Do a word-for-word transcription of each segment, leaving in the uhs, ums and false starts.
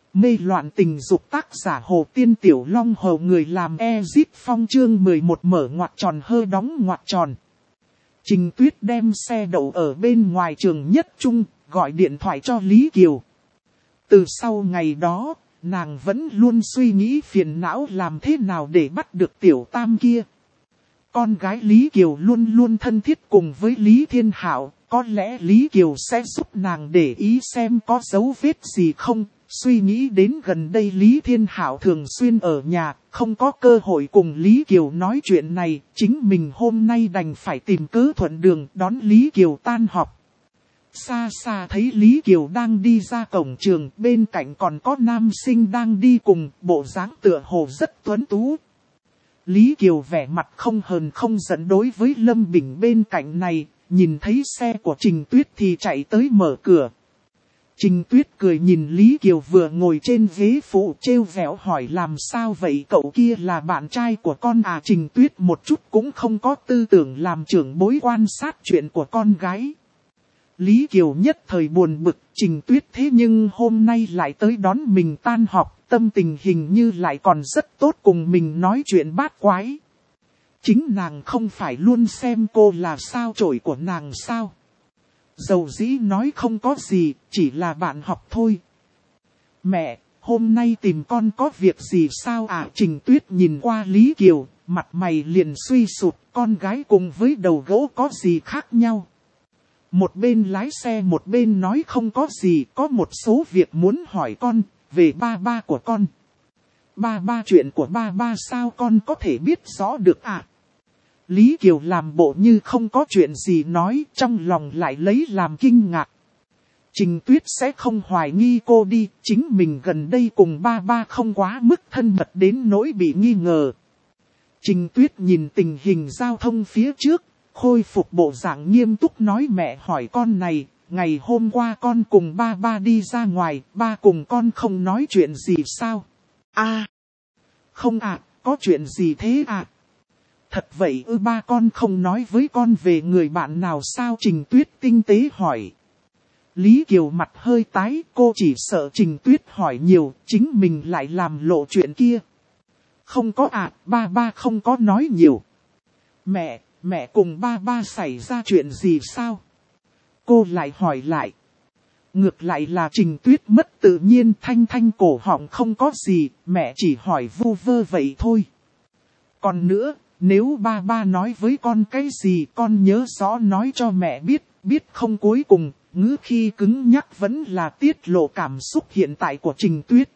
Mê loạn tình dục tác giả Hồ Tiên Tiểu Long Hầu người làm Ezit Phong chương mười một mở ngoặc tròn hơ đóng ngoặc tròn. Trình Tuyết đem xe đậu ở bên ngoài trường Nhất Trung, gọi điện thoại cho Lý Kiều. Từ sau ngày đó, nàng vẫn luôn suy nghĩ phiền não làm thế nào để bắt được tiểu tam kia. Con gái Lý Kiều luôn luôn thân thiết cùng với Lý Thiên Hạo, có lẽ Lý Kiều sẽ giúp nàng để ý xem có dấu vết gì không. Suy nghĩ đến gần đây Lý Thiên Hạo thường xuyên ở nhà, không có cơ hội cùng Lý Kiều nói chuyện này, chính mình hôm nay đành phải tìm cớ thuận đường đón Lý Kiều tan học. Xa xa thấy Lý Kiều đang đi ra cổng trường, bên cạnh còn có nam sinh đang đi cùng, bộ dáng tựa hồ rất tuấn tú. Lý Kiều vẻ mặt không hờn không giận đối với Lâm Bình bên cạnh này, nhìn thấy xe của Trình Tuyết thì chạy tới mở cửa. Trình Tuyết cười nhìn Lý Kiều vừa ngồi trên ghế phụ trêu vẻo hỏi làm sao vậy cậu kia là bạn trai của con à. Trình Tuyết một chút cũng không có tư tưởng làm trưởng bối quan sát chuyện của con gái. Lý Kiều nhất thời buồn bực, Trình Tuyết thế nhưng hôm nay lại tới đón mình tan học, tâm tình hình như lại còn rất tốt cùng mình nói chuyện bát quái. Chính nàng không phải luôn xem cô là sao chổi của nàng sao. Dầu dĩ nói không có gì, chỉ là bạn học thôi. Mẹ, hôm nay tìm con có việc gì sao à? Trình Tuyết nhìn qua Lý Kiều, mặt mày liền suy sụp, con gái cùng với đầu gỗ có gì khác nhau. Một bên lái xe một bên nói không có gì, có một số việc muốn hỏi con, về ba ba của con. Ba ba chuyện của ba ba sao con có thể biết rõ được à? Lý Kiều làm bộ như không có chuyện gì nói, trong lòng lại lấy làm kinh ngạc. Trình Tuyết sẽ không hoài nghi cô đi, chính mình gần đây cùng ba ba không quá mức thân mật đến nỗi bị nghi ngờ. Trình Tuyết nhìn tình hình giao thông phía trước, khôi phục bộ dạng nghiêm túc nói mẹ hỏi con này, ngày hôm qua con cùng ba ba đi ra ngoài, ba cùng con không nói chuyện gì sao? À, không ạ, à, có chuyện gì thế ạ? À? Thật vậy ư ba con không nói với con về người bạn nào sao? Trình Tuyết tinh tế hỏi. Lý Kiều mặt hơi tái, cô chỉ sợ Trình Tuyết hỏi nhiều, chính mình lại làm lộ chuyện kia. Không có ạ, à, ba ba không có nói nhiều. Mẹ, mẹ cùng ba ba xảy ra chuyện gì sao? Cô lại hỏi lại. Ngược lại là Trình Tuyết mất tự nhiên thanh thanh cổ họng không có gì, mẹ chỉ hỏi vu vơ vậy thôi. Còn nữa, nếu ba ba nói với con cái gì con nhớ rõ nói cho mẹ biết, biết không. Cuối cùng, ngữ khi cứng nhắc vẫn là tiết lộ cảm xúc hiện tại của Trình Tuyết.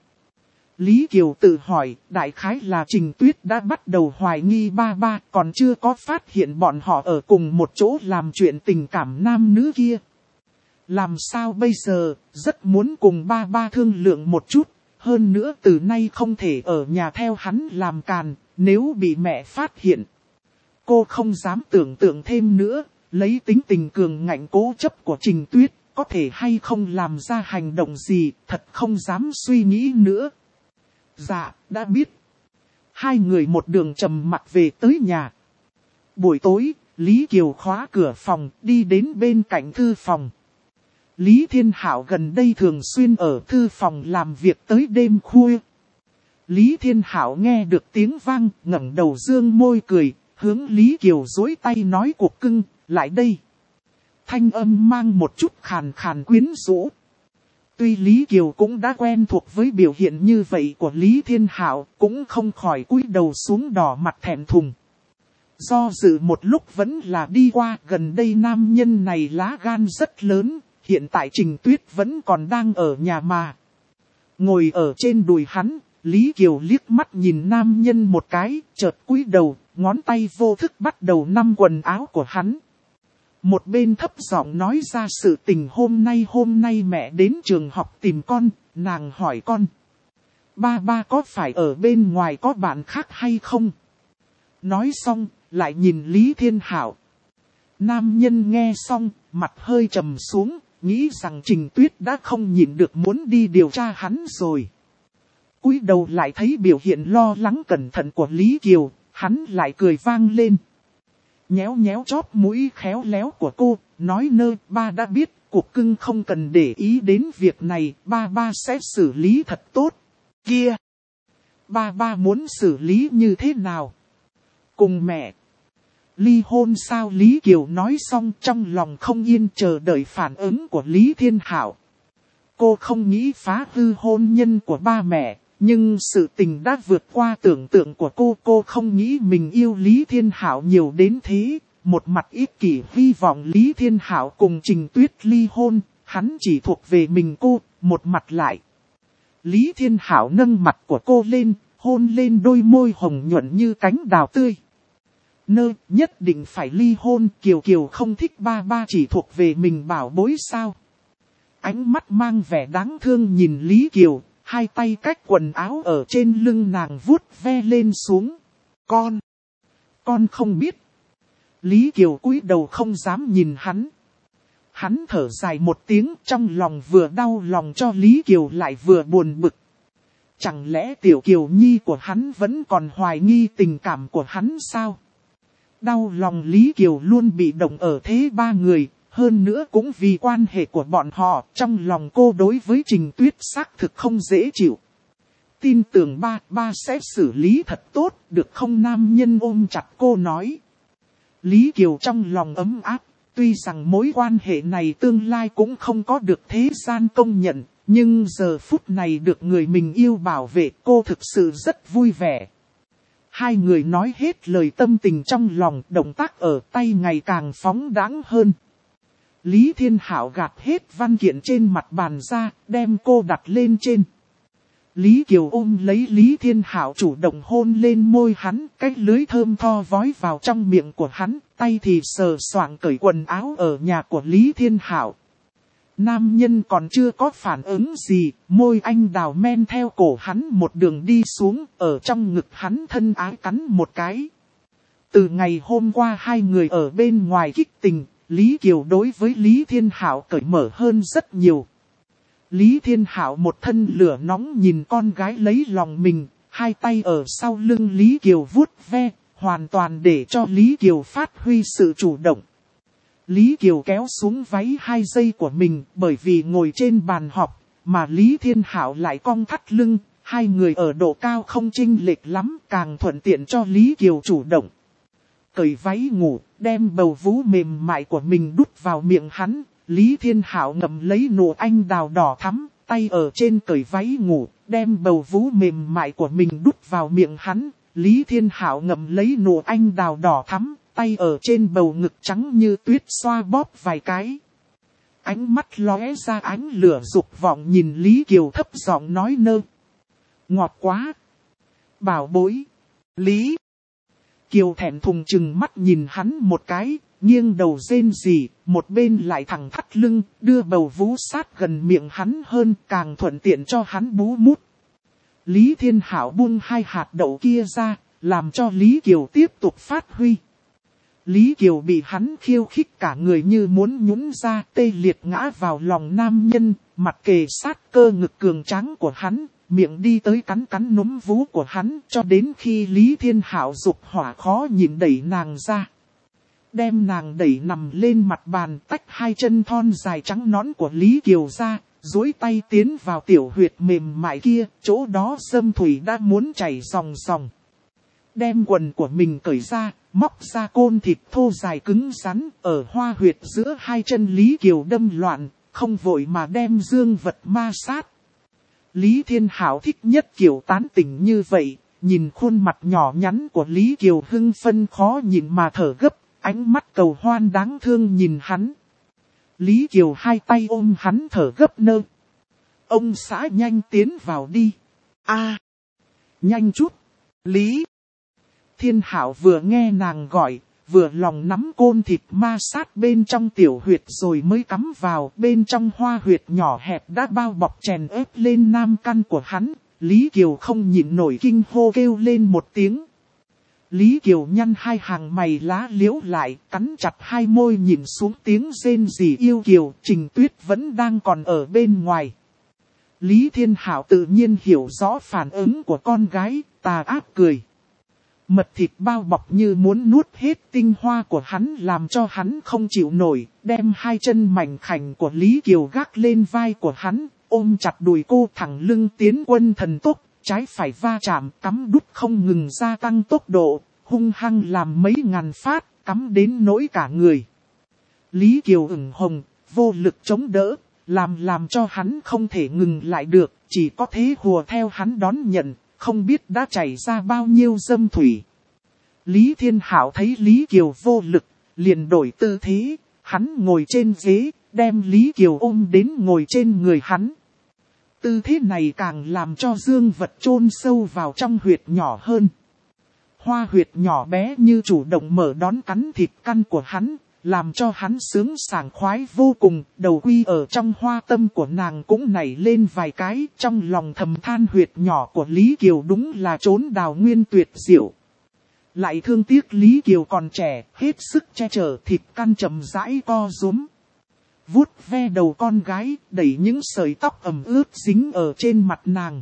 Lý Kiều tự hỏi, đại khái là Trình Tuyết đã bắt đầu hoài nghi ba ba, còn chưa có phát hiện bọn họ ở cùng một chỗ làm chuyện tình cảm nam nữ kia. Làm sao bây giờ, rất muốn cùng ba ba thương lượng một chút, hơn nữa từ nay không thể ở nhà theo hắn làm càn, nếu bị mẹ phát hiện. Cô không dám tưởng tượng thêm nữa, lấy tính tình cường ngạnh cố chấp của Trình Tuyết, có thể hay không làm ra hành động gì, thật không dám suy nghĩ nữa. Dạ, đã biết. Hai người một đường trầm mặc về tới nhà. Buổi tối, Lý Kiều khóa cửa phòng, đi đến bên cạnh thư phòng. Lý Thiên Hạo gần đây thường xuyên ở thư phòng làm việc tới đêm khuya. Lý Thiên Hạo nghe được tiếng vang, ngẩng đầu dương môi cười, hướng Lý Kiều duỗi tay nói cuộc cưng, lại đây. Thanh âm mang một chút khàn khàn quyến rũ. Tuy Lý Kiều cũng đã quen thuộc với biểu hiện như vậy của Lý Thiên Hạo, cũng không khỏi cúi đầu xuống đỏ mặt thẹn thùng. Do dự một lúc vẫn là đi qua, gần đây nam nhân này lá gan rất lớn, hiện tại Trình Tuyết vẫn còn đang ở nhà mà. Ngồi ở trên đùi hắn, Lý Kiều liếc mắt nhìn nam nhân một cái, chợt cúi đầu, ngón tay vô thức bắt đầu nắm quần áo của hắn. Một bên thấp giọng nói ra sự tình hôm nay hôm nay mẹ đến trường học tìm con, nàng hỏi con. Ba ba có phải ở bên ngoài có bạn khác hay không? Nói xong, lại nhìn Lý Thiên Hạo. Nam nhân nghe xong, mặt hơi trầm xuống, nghĩ rằng Trình Tuyết đã không nhịn được muốn đi điều tra hắn rồi. Cúi đầu lại thấy biểu hiện lo lắng cẩn thận của Lý Kiều, hắn lại cười vang lên. Nhéo nhéo chóp mũi khéo léo của cô, nói nơ ba đã biết, cuộc cưng không cần để ý đến việc này, ba ba sẽ xử lý thật tốt. Kia! Ba ba muốn xử lý như thế nào? Cùng mẹ. Ly hôn sao? Lý Kiều nói xong trong lòng không yên chờ đợi phản ứng của Lý Thiên Hạo. Cô không nghĩ phá hư hôn nhân của ba mẹ, nhưng sự tình đã vượt qua tưởng tượng của cô. Cô không nghĩ mình yêu Lý Thiên Hạo nhiều đến thế. Một mặt ích kỷ hy vọng Lý Thiên Hạo cùng Trình Tuyết ly hôn, hắn chỉ thuộc về mình cô, một mặt lại. Lý Thiên Hạo nâng mặt của cô lên, hôn lên đôi môi hồng nhuận như cánh đào tươi. Nơ, nhất định phải ly hôn, Kiều Kiều không thích ba ba chỉ thuộc về mình bảo bối sao? Ánh mắt mang vẻ đáng thương nhìn Lý Kiều, hai tay cách quần áo ở trên lưng nàng vuốt ve lên xuống. Con! Con không biết. Lý Kiều cúi đầu không dám nhìn hắn. Hắn thở dài một tiếng, trong lòng vừa đau lòng cho Lý Kiều lại vừa buồn bực. Chẳng lẽ tiểu Kiều Nhi của hắn vẫn còn hoài nghi tình cảm của hắn sao? Đau lòng Lý Kiều luôn bị động ở thế ba người, hơn nữa cũng vì quan hệ của bọn họ, trong lòng cô đối với Trình Tuyết xác thực không dễ chịu. Tin tưởng ba, ba sẽ xử lý thật tốt, được không? Nam nhân ôm chặt cô nói. Lý Kiều trong lòng ấm áp, tuy rằng mối quan hệ này tương lai cũng không có được thế gian công nhận, nhưng giờ phút này được người mình yêu bảo vệ, cô thực sự rất vui vẻ. Hai người nói hết lời tâm tình trong lòng, động tác ở tay ngày càng phóng đãng hơn. Lý Thiên Hạo gạt hết văn kiện trên mặt bàn ra, đem cô đặt lên trên. Lý Kiều ôm lấy Lý Thiên Hạo chủ động hôn lên môi hắn, cái lưới thơm tho vói vào trong miệng của hắn, tay thì sờ soạng cởi quần áo ở nhà của Lý Thiên Hạo. Nam nhân còn chưa có phản ứng gì, môi anh đào men theo cổ hắn một đường đi xuống, ở trong ngực hắn thân ái cắn một cái. Từ ngày hôm qua hai người ở bên ngoài kích tình, Lý Kiều đối với Lý Thiên Hạo cởi mở hơn rất nhiều. Lý Thiên Hạo một thân lửa nóng nhìn con gái lấy lòng mình, hai tay ở sau lưng Lý Kiều vuốt ve, hoàn toàn để cho Lý Kiều phát huy sự chủ động. Lý Kiều kéo xuống váy hai giây của mình bởi vì ngồi trên bàn họp, mà Lý Thiên Hạo lại cong thắt lưng, hai người ở độ cao không chênh lệch lắm, càng thuận tiện cho Lý Kiều chủ động. Cởi váy ngủ, đem bầu vú mềm mại của mình đút vào miệng hắn, Lý Thiên Hạo ngậm lấy nụ anh đào đỏ thắm, tay ở trên cởi váy ngủ, đem bầu vú mềm mại của mình đút vào miệng hắn, Lý Thiên Hạo ngậm lấy nụ anh đào đỏ thắm, tay ở trên bầu ngực trắng như tuyết xoa bóp vài cái. Ánh mắt lóe ra ánh lửa dục vọng nhìn Lý Kiều thấp giọng nói nơ. Ngọt quá. Bảo bối. Lý. Kiều thẹn thùng chừng mắt nhìn hắn một cái, nghiêng đầu rên rỉ, một bên lại thẳng thắt lưng, đưa bầu vú sát gần miệng hắn hơn, càng thuận tiện cho hắn bú mút. Lý Thiên Hạo buông hai hạt đậu kia ra, làm cho Lý Kiều tiếp tục phát huy. Lý Kiều bị hắn khiêu khích cả người như muốn nhún ra, tê liệt ngã vào lòng nam nhân, mặt kề sát cơ ngực cường tráng của hắn, miệng đi tới cắn cắn núm vú của hắn, cho đến khi Lý Thiên Hạo dục hỏa khó nhịn đẩy nàng ra. Đem nàng đẩy nằm lên mặt bàn, tách hai chân thon dài trắng nõn của Lý Kiều ra, duỗi tay tiến vào tiểu huyệt mềm mại kia, chỗ đó xâm thủy đã muốn chảy ròng ròng. Đem quần của mình cởi ra, móc ra côn thịt thô dài cứng rắn, ở hoa huyệt giữa hai chân Lý Kiều đâm loạn, không vội mà đem dương vật ma sát. Lý Thiên Hạo thích nhất kiểu tán tỉnh như vậy, nhìn khuôn mặt nhỏ nhắn của Lý Kiều hưng phân khó nhìn mà thở gấp, ánh mắt cầu hoan đáng thương nhìn hắn. Lý Kiều hai tay ôm hắn thở gấp nơ. Ông xã nhanh tiến vào đi. A, nhanh chút. Lý Thiên Hạo vừa nghe nàng gọi, vừa lòng nắm côn thịt ma sát bên trong tiểu huyệt rồi mới cắm vào, bên trong hoa huyệt nhỏ hẹp đã bao bọc chèn ép lên nam căn của hắn. Lý Kiều không nhịn nổi kinh hô kêu lên một tiếng. Lý Kiều nhăn hai hàng mày lá liễu lại, cắn chặt hai môi nhìn xuống tiếng rên rỉ yêu kiều, Trình Tuyết vẫn đang còn ở bên ngoài. Lý Thiên Hạo tự nhiên hiểu rõ phản ứng của con gái, tà ác cười. Mật thịt bao bọc như muốn nuốt hết tinh hoa của hắn làm cho hắn không chịu nổi, đem hai chân mảnh khảnh của Lý Kiều gác lên vai của hắn, ôm chặt đùi cô thẳng lưng tiến quân thần tốc, trái phải va chạm cắm đút không ngừng gia tăng tốc độ, hung hăng làm mấy ngàn phát, cắm đến nỗi cả người. Lý Kiều ửng hồng, vô lực chống đỡ, làm làm cho hắn không thể ngừng lại được, chỉ có thế hùa theo hắn đón nhận, không biết đã chảy ra bao nhiêu dâm thủy. Lý Thiên Hạo thấy Lý Kiều vô lực, liền đổi tư thế, hắn ngồi trên ghế, đem Lý Kiều ôm đến ngồi trên người hắn. Tư thế này càng làm cho dương vật chôn sâu vào trong huyệt nhỏ hơn. Hoa huyệt nhỏ bé như chủ động mở đón cắn thịt căn của hắn, làm cho hắn sướng sảng khoái vô cùng, đầu quy ở trong hoa tâm của nàng cũng nảy lên vài cái, trong lòng thầm than huyệt nhỏ của Lý Kiều đúng là trốn đào nguyên tuyệt diệu. Lại thương tiếc Lý Kiều còn trẻ, hết sức che chở thịt căn chậm rãi co rúm. Vuốt ve đầu con gái, đẩy những sợi tóc ẩm ướt dính ở trên mặt nàng.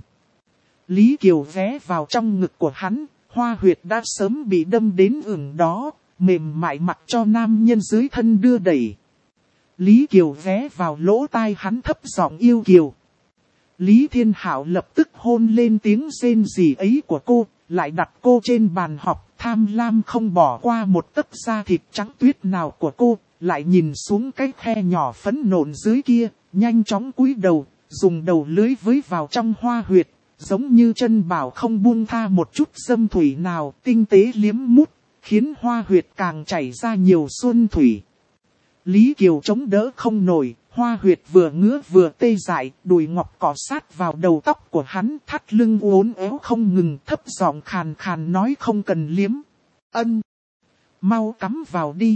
Lý Kiều ghé vào trong ngực của hắn, hoa huyệt đã sớm bị đâm đến ửng đó, mềm mại mặc cho nam nhân dưới thân đưa đẩy. Lý Kiều ghé vào lỗ tai hắn thấp giọng yêu kiều. Lý Thiên Hạo lập tức hôn lên tiếng rên rỉ ấy của cô, lại đặt cô trên bàn học, tham lam không bỏ qua một tấc da thịt trắng tuyết nào của cô, lại nhìn xuống cái khe nhỏ phấn nộn dưới kia, nhanh chóng cúi đầu, dùng đầu lưới với vào trong hoa huyệt, giống như chân bảo không buông tha một chút dâm thủy nào, tinh tế liếm mút, khiến hoa huyệt càng chảy ra nhiều xuân thủy. Lý Kiều chống đỡ không nổi, hoa huyệt vừa ngứa vừa tê dại, đùi ngọc cọ sát vào đầu tóc của hắn, thắt lưng uốn éo không ngừng, thấp giọng khàn khàn nói không cần liếm. Ân, mau cắm vào đi.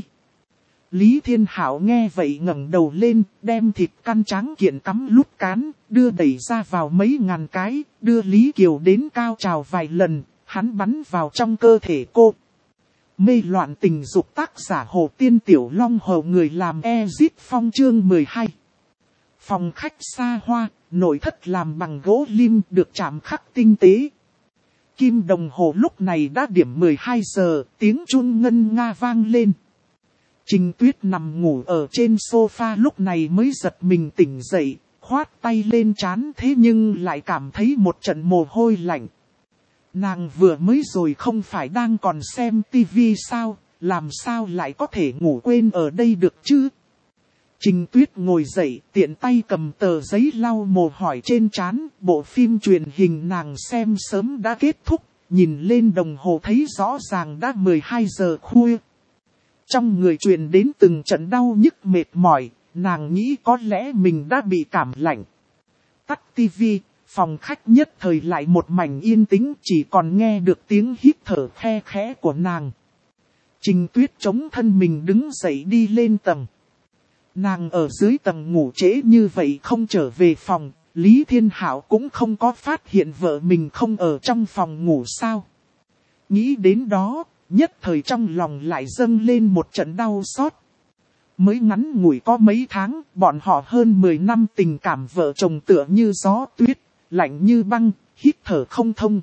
Lý Thiên Hạo nghe vậy ngẩng đầu lên, đem thịt căn tráng kiện cắm lút cán, đưa đẩy ra vào mấy ngàn cái, đưa Lý Kiều đến cao trào vài lần, hắn bắn vào trong cơ thể cô. Mê loạn tình dục tác giả Hồ Tiên Tiểu Long Hầu người làm Ezit Phong chương mười hai. Phòng khách xa hoa, nội thất làm bằng gỗ lim được chạm khắc tinh tế. Kim đồng hồ lúc này đã điểm mười hai giờ, tiếng chuông ngân nga vang lên. Trình Tuyết nằm ngủ ở trên sofa lúc này mới giật mình tỉnh dậy, khoát tay lên trán thế nhưng lại cảm thấy một trận mồ hôi lạnh. Nàng vừa mới rồi không phải đang còn xem tivi sao, làm sao lại có thể ngủ quên ở đây được chứ? Trình Tuyết ngồi dậy, tiện tay cầm tờ giấy lau mồ hôi trên trán, bộ phim truyền hình nàng xem sớm đã kết thúc, nhìn lên đồng hồ thấy rõ ràng đã mười hai giờ khuya. Trong người truyền đến từng trận đau nhức mệt mỏi, nàng nghĩ có lẽ mình đã bị cảm lạnh. Tắt tivi, phòng khách nhất thời lại một mảnh yên tĩnh, chỉ còn nghe được tiếng hít thở khe khẽ của nàng. Trình Tuyết chống thân mình đứng dậy đi lên tầng. Nàng ở dưới tầng ngủ trễ như vậy không trở về phòng, Lý Thiên Hạo cũng không có phát hiện vợ mình không ở trong phòng ngủ sao. Nghĩ đến đó, nhất thời trong lòng lại dâng lên một trận đau xót. Mới ngắn ngủi có mấy tháng, bọn họ hơn mười năm tình cảm vợ chồng tựa như gió tuyết, lạnh như băng, hít thở không thông.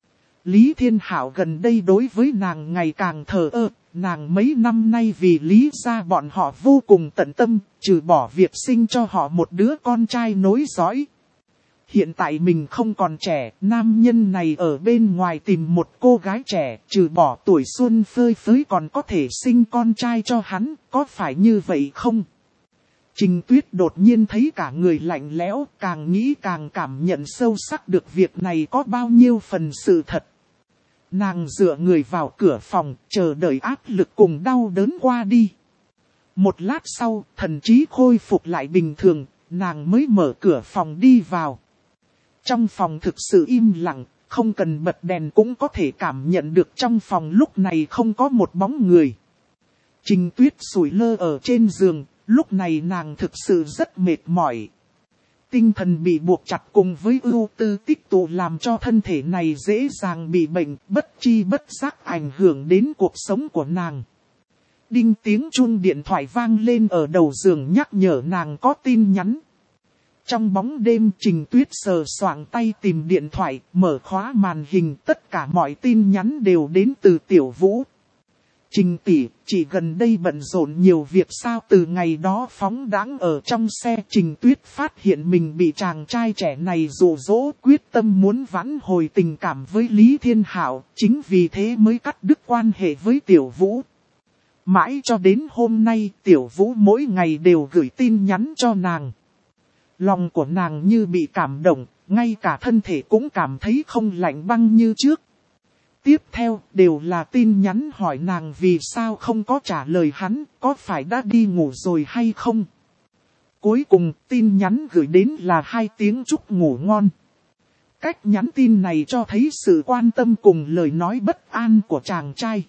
Lý Thiên Hạo gần đây đối với nàng ngày càng thờ ơ, nàng mấy năm nay vì Lý gia bọn họ vô cùng tận tâm, trừ bỏ việc sinh cho họ một đứa con trai nối dõi. Hiện tại mình không còn trẻ, nam nhân này ở bên ngoài tìm một cô gái trẻ, trừ bỏ tuổi xuân phơi phới còn có thể sinh con trai cho hắn, có phải như vậy không? Trình Tuyết đột nhiên thấy cả người lạnh lẽo, càng nghĩ càng cảm nhận sâu sắc được việc này có bao nhiêu phần sự thật. Nàng dựa người vào cửa phòng, chờ đợi áp lực cùng đau đớn qua đi. Một lát sau, thần trí khôi phục lại bình thường, nàng mới mở cửa phòng đi vào. Trong phòng thực sự im lặng, không cần bật đèn cũng có thể cảm nhận được trong phòng lúc này không có một bóng người. Trình Tuyết sủi lơ ở trên giường, lúc này nàng thực sự rất mệt mỏi. Tinh thần bị buộc chặt cùng với ưu tư tích tụ làm cho thân thể này dễ dàng bị bệnh, bất chi bất giác ảnh hưởng đến cuộc sống của nàng. Đinh tiếng chuông điện thoại vang lên ở đầu giường nhắc nhở nàng có tin nhắn. Trong bóng đêm Trình Tuyết sờ soạng tay tìm điện thoại, mở khóa màn hình, tất cả mọi tin nhắn đều đến từ Tiểu Vũ. Trình tỷ, chỉ gần đây bận rộn nhiều việc sao? Từ ngày đó phóng đãng ở trong xe, Trình Tuyết phát hiện mình bị chàng trai trẻ này dụ dỗ, quyết tâm muốn vãn hồi tình cảm với Lý Thiên Hạo, chính vì thế mới cắt đứt quan hệ với Tiểu Vũ. Mãi cho đến hôm nay, Tiểu Vũ mỗi ngày đều gửi tin nhắn cho nàng. Lòng của nàng như bị cảm động, ngay cả thân thể cũng cảm thấy không lạnh băng như trước. Tiếp theo đều là tin nhắn hỏi nàng vì sao không có trả lời hắn, có phải đã đi ngủ rồi hay không. Cuối cùng tin nhắn gửi đến là hai tiếng chúc ngủ ngon. Cách nhắn tin này cho thấy sự quan tâm cùng lời nói bất an của chàng trai.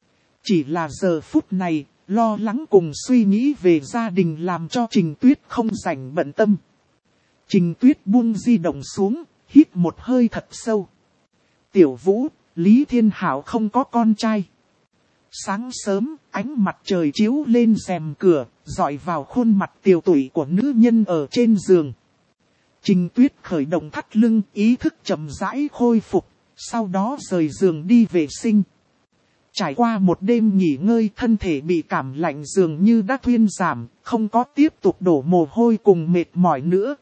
Chỉ là giờ phút này, lo lắng cùng suy nghĩ về gia đình làm cho Trình Tuyết không rảnh bận tâm. Trình Tuyết buông di động xuống, hít một hơi thật sâu. Tiểu Vũ, Lý Thiên Hạo không có con trai. Sáng sớm, ánh mặt trời chiếu lên rèm cửa, rọi vào khuôn mặt tiều tụy của nữ nhân ở trên giường. Trình Tuyết khởi động thắt lưng, ý thức chậm rãi khôi phục, sau đó rời giường đi vệ sinh. Trải qua một đêm nghỉ ngơi, thân thể bị cảm lạnh dường như đã thuyên giảm, không có tiếp tục đổ mồ hôi cùng mệt mỏi nữa.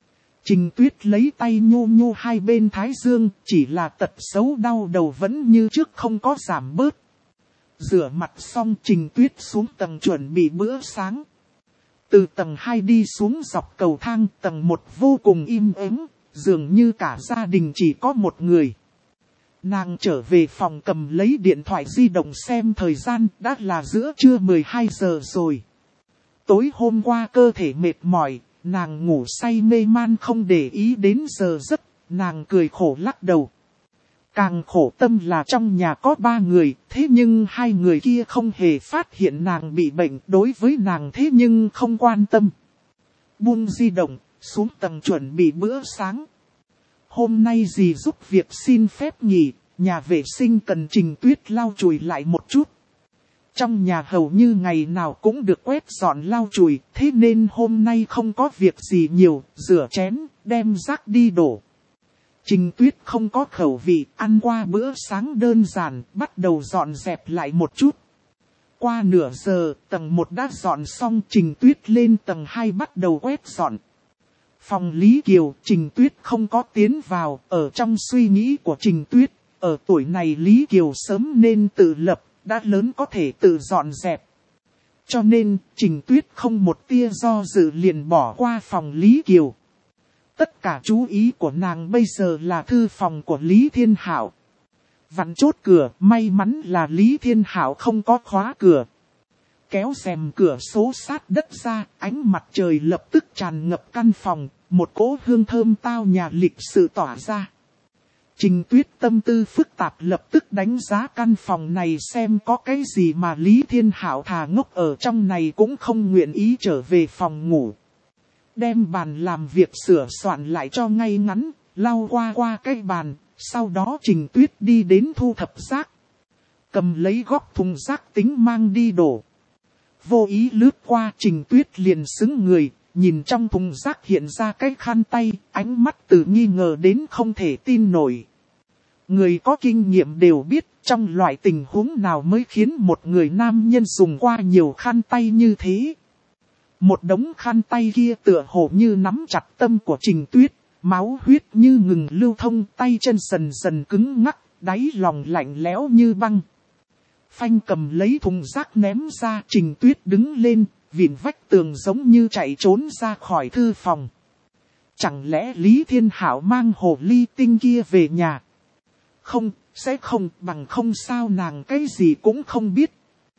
Trình Tuyết lấy tay nhô nhô hai bên thái dương, chỉ là tật xấu đau đầu vẫn như trước không có giảm bớt. Rửa mặt xong Trình Tuyết xuống tầng chuẩn bị bữa sáng. Từ tầng hai đi xuống dọc cầu thang, tầng một vô cùng im ắng, dường như cả gia đình chỉ có một người. Nàng trở về phòng cầm lấy điện thoại di động xem thời gian, đã là giữa trưa mười hai giờ rồi. Tối hôm qua cơ thể mệt mỏi, nàng ngủ say mê man không để ý đến giờ giấc, nàng cười khổ lắc đầu. Càng khổ tâm là trong nhà có ba người, thế nhưng hai người kia không hề phát hiện nàng bị bệnh, đối với nàng thế nhưng không quan tâm. Buông di động, xuống tầng chuẩn bị bữa sáng. Hôm nay dì giúp việc xin phép nghỉ, nhà vệ sinh cần Trình Tuyết lau chùi lại một chút. Trong nhà hầu như ngày nào cũng được quét dọn lau chùi, thế nên hôm nay không có việc gì nhiều, rửa chén, đem rác đi đổ. Trình Tuyết không có khẩu vị, ăn qua bữa sáng đơn giản, bắt đầu dọn dẹp lại một chút. Qua nửa giờ, tầng một đã dọn xong, Trình Tuyết lên tầng hai bắt đầu quét dọn. Phòng Lý Kiều, Trình Tuyết không có tiến vào, ở trong suy nghĩ của Trình Tuyết, ở tuổi này Lý Kiều sớm nên tự lập, đã lớn có thể tự dọn dẹp. Cho nên, Trình Tuyết không một tia do dự liền bỏ qua phòng Lý Kiều. Tất cả chú ý của nàng bây giờ là thư phòng của Lý Thiên Hạo. Vặn chốt cửa, may mắn là Lý Thiên Hạo không có khóa cửa. Kéo rèm cửa số sát đất ra, ánh mặt trời lập tức tràn ngập căn phòng, một cỗ hương thơm tao nhà lịch sự tỏa ra. Trình Tuyết tâm tư phức tạp lập tức đánh giá căn phòng này xem có cái gì mà Lý Thiên Hạo thà ngốc ở trong này cũng không nguyện ý trở về phòng ngủ. Đem bàn làm việc sửa soạn lại cho ngay ngắn, lau qua qua cái bàn, sau đó Trình Tuyết đi đến thu thập rác. Cầm lấy góc thùng rác tính mang đi đổ. Vô ý lướt qua Trình Tuyết liền sững người, nhìn trong thùng rác hiện ra cái khăn tay, ánh mắt từ nghi ngờ đến không thể tin nổi. Người có kinh nghiệm đều biết trong loại tình huống nào mới khiến một người nam nhân dùng qua nhiều khăn tay như thế. Một đống khăn tay kia tựa hồ như nắm chặt tâm của Trình Tuyết, máu huyết như ngừng lưu thông, tay chân dần dần cứng ngắc, đáy lòng lạnh lẽo như băng. Phanh cầm lấy thùng rác ném ra, Trình Tuyết đứng lên, vịn vách tường giống như chạy trốn ra khỏi thư phòng. Chẳng lẽ Lý Thiên Hạo mang hồ ly tinh kia về nhà? Không, sẽ không, bằng không sao nàng cái gì cũng không biết.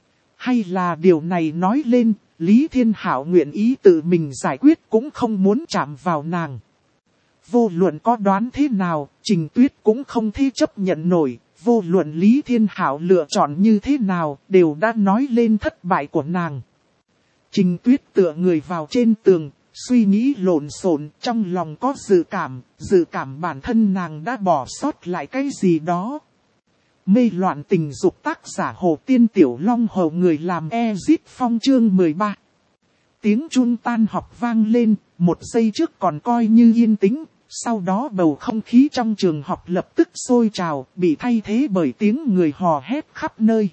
Hay là điều này nói lên, Lý Thiên Hạo nguyện ý tự mình giải quyết cũng không muốn chạm vào nàng. Vô luận có đoán thế nào, Trình Tuyết cũng không thể chấp nhận nổi. Vô luận Lý Thiên Hạo lựa chọn như thế nào, đều đã nói lên thất bại của nàng. Trình Tuyết tựa người vào trên tường, suy nghĩ lộn xộn, trong lòng có dự cảm, dự cảm bản thân nàng đã bỏ sót lại cái gì đó. Mê loạn tình dục, tác giả Hồ Tiên Tiểu Long Hầu, người làm Ezit Phong, chương mười ba. Tiếng chuông tan học vang lên, một giây trước còn coi như yên tĩnh, sau đó bầu không khí trong trường học lập tức sôi trào, bị thay thế bởi tiếng người hò hét khắp nơi.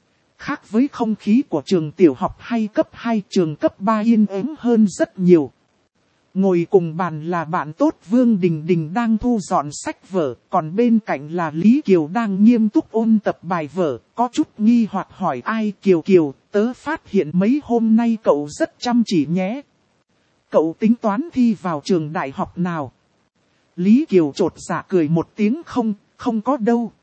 Khác với không khí của trường tiểu học hay cấp hai, trường cấp ba yên ắng hơn rất nhiều. Ngồi cùng bàn là bạn tốt Vương Đình Đình đang thu dọn sách vở, còn bên cạnh là Lý Kiều đang nghiêm túc ôn tập bài vở, có chút nghi hoặc hỏi ai. Kiều Kiều, tớ phát hiện mấy hôm nay cậu rất chăm chỉ nhé. Cậu tính toán thi vào trường đại học nào? Lý Kiều chột dạ cười một tiếng không, không có đâu.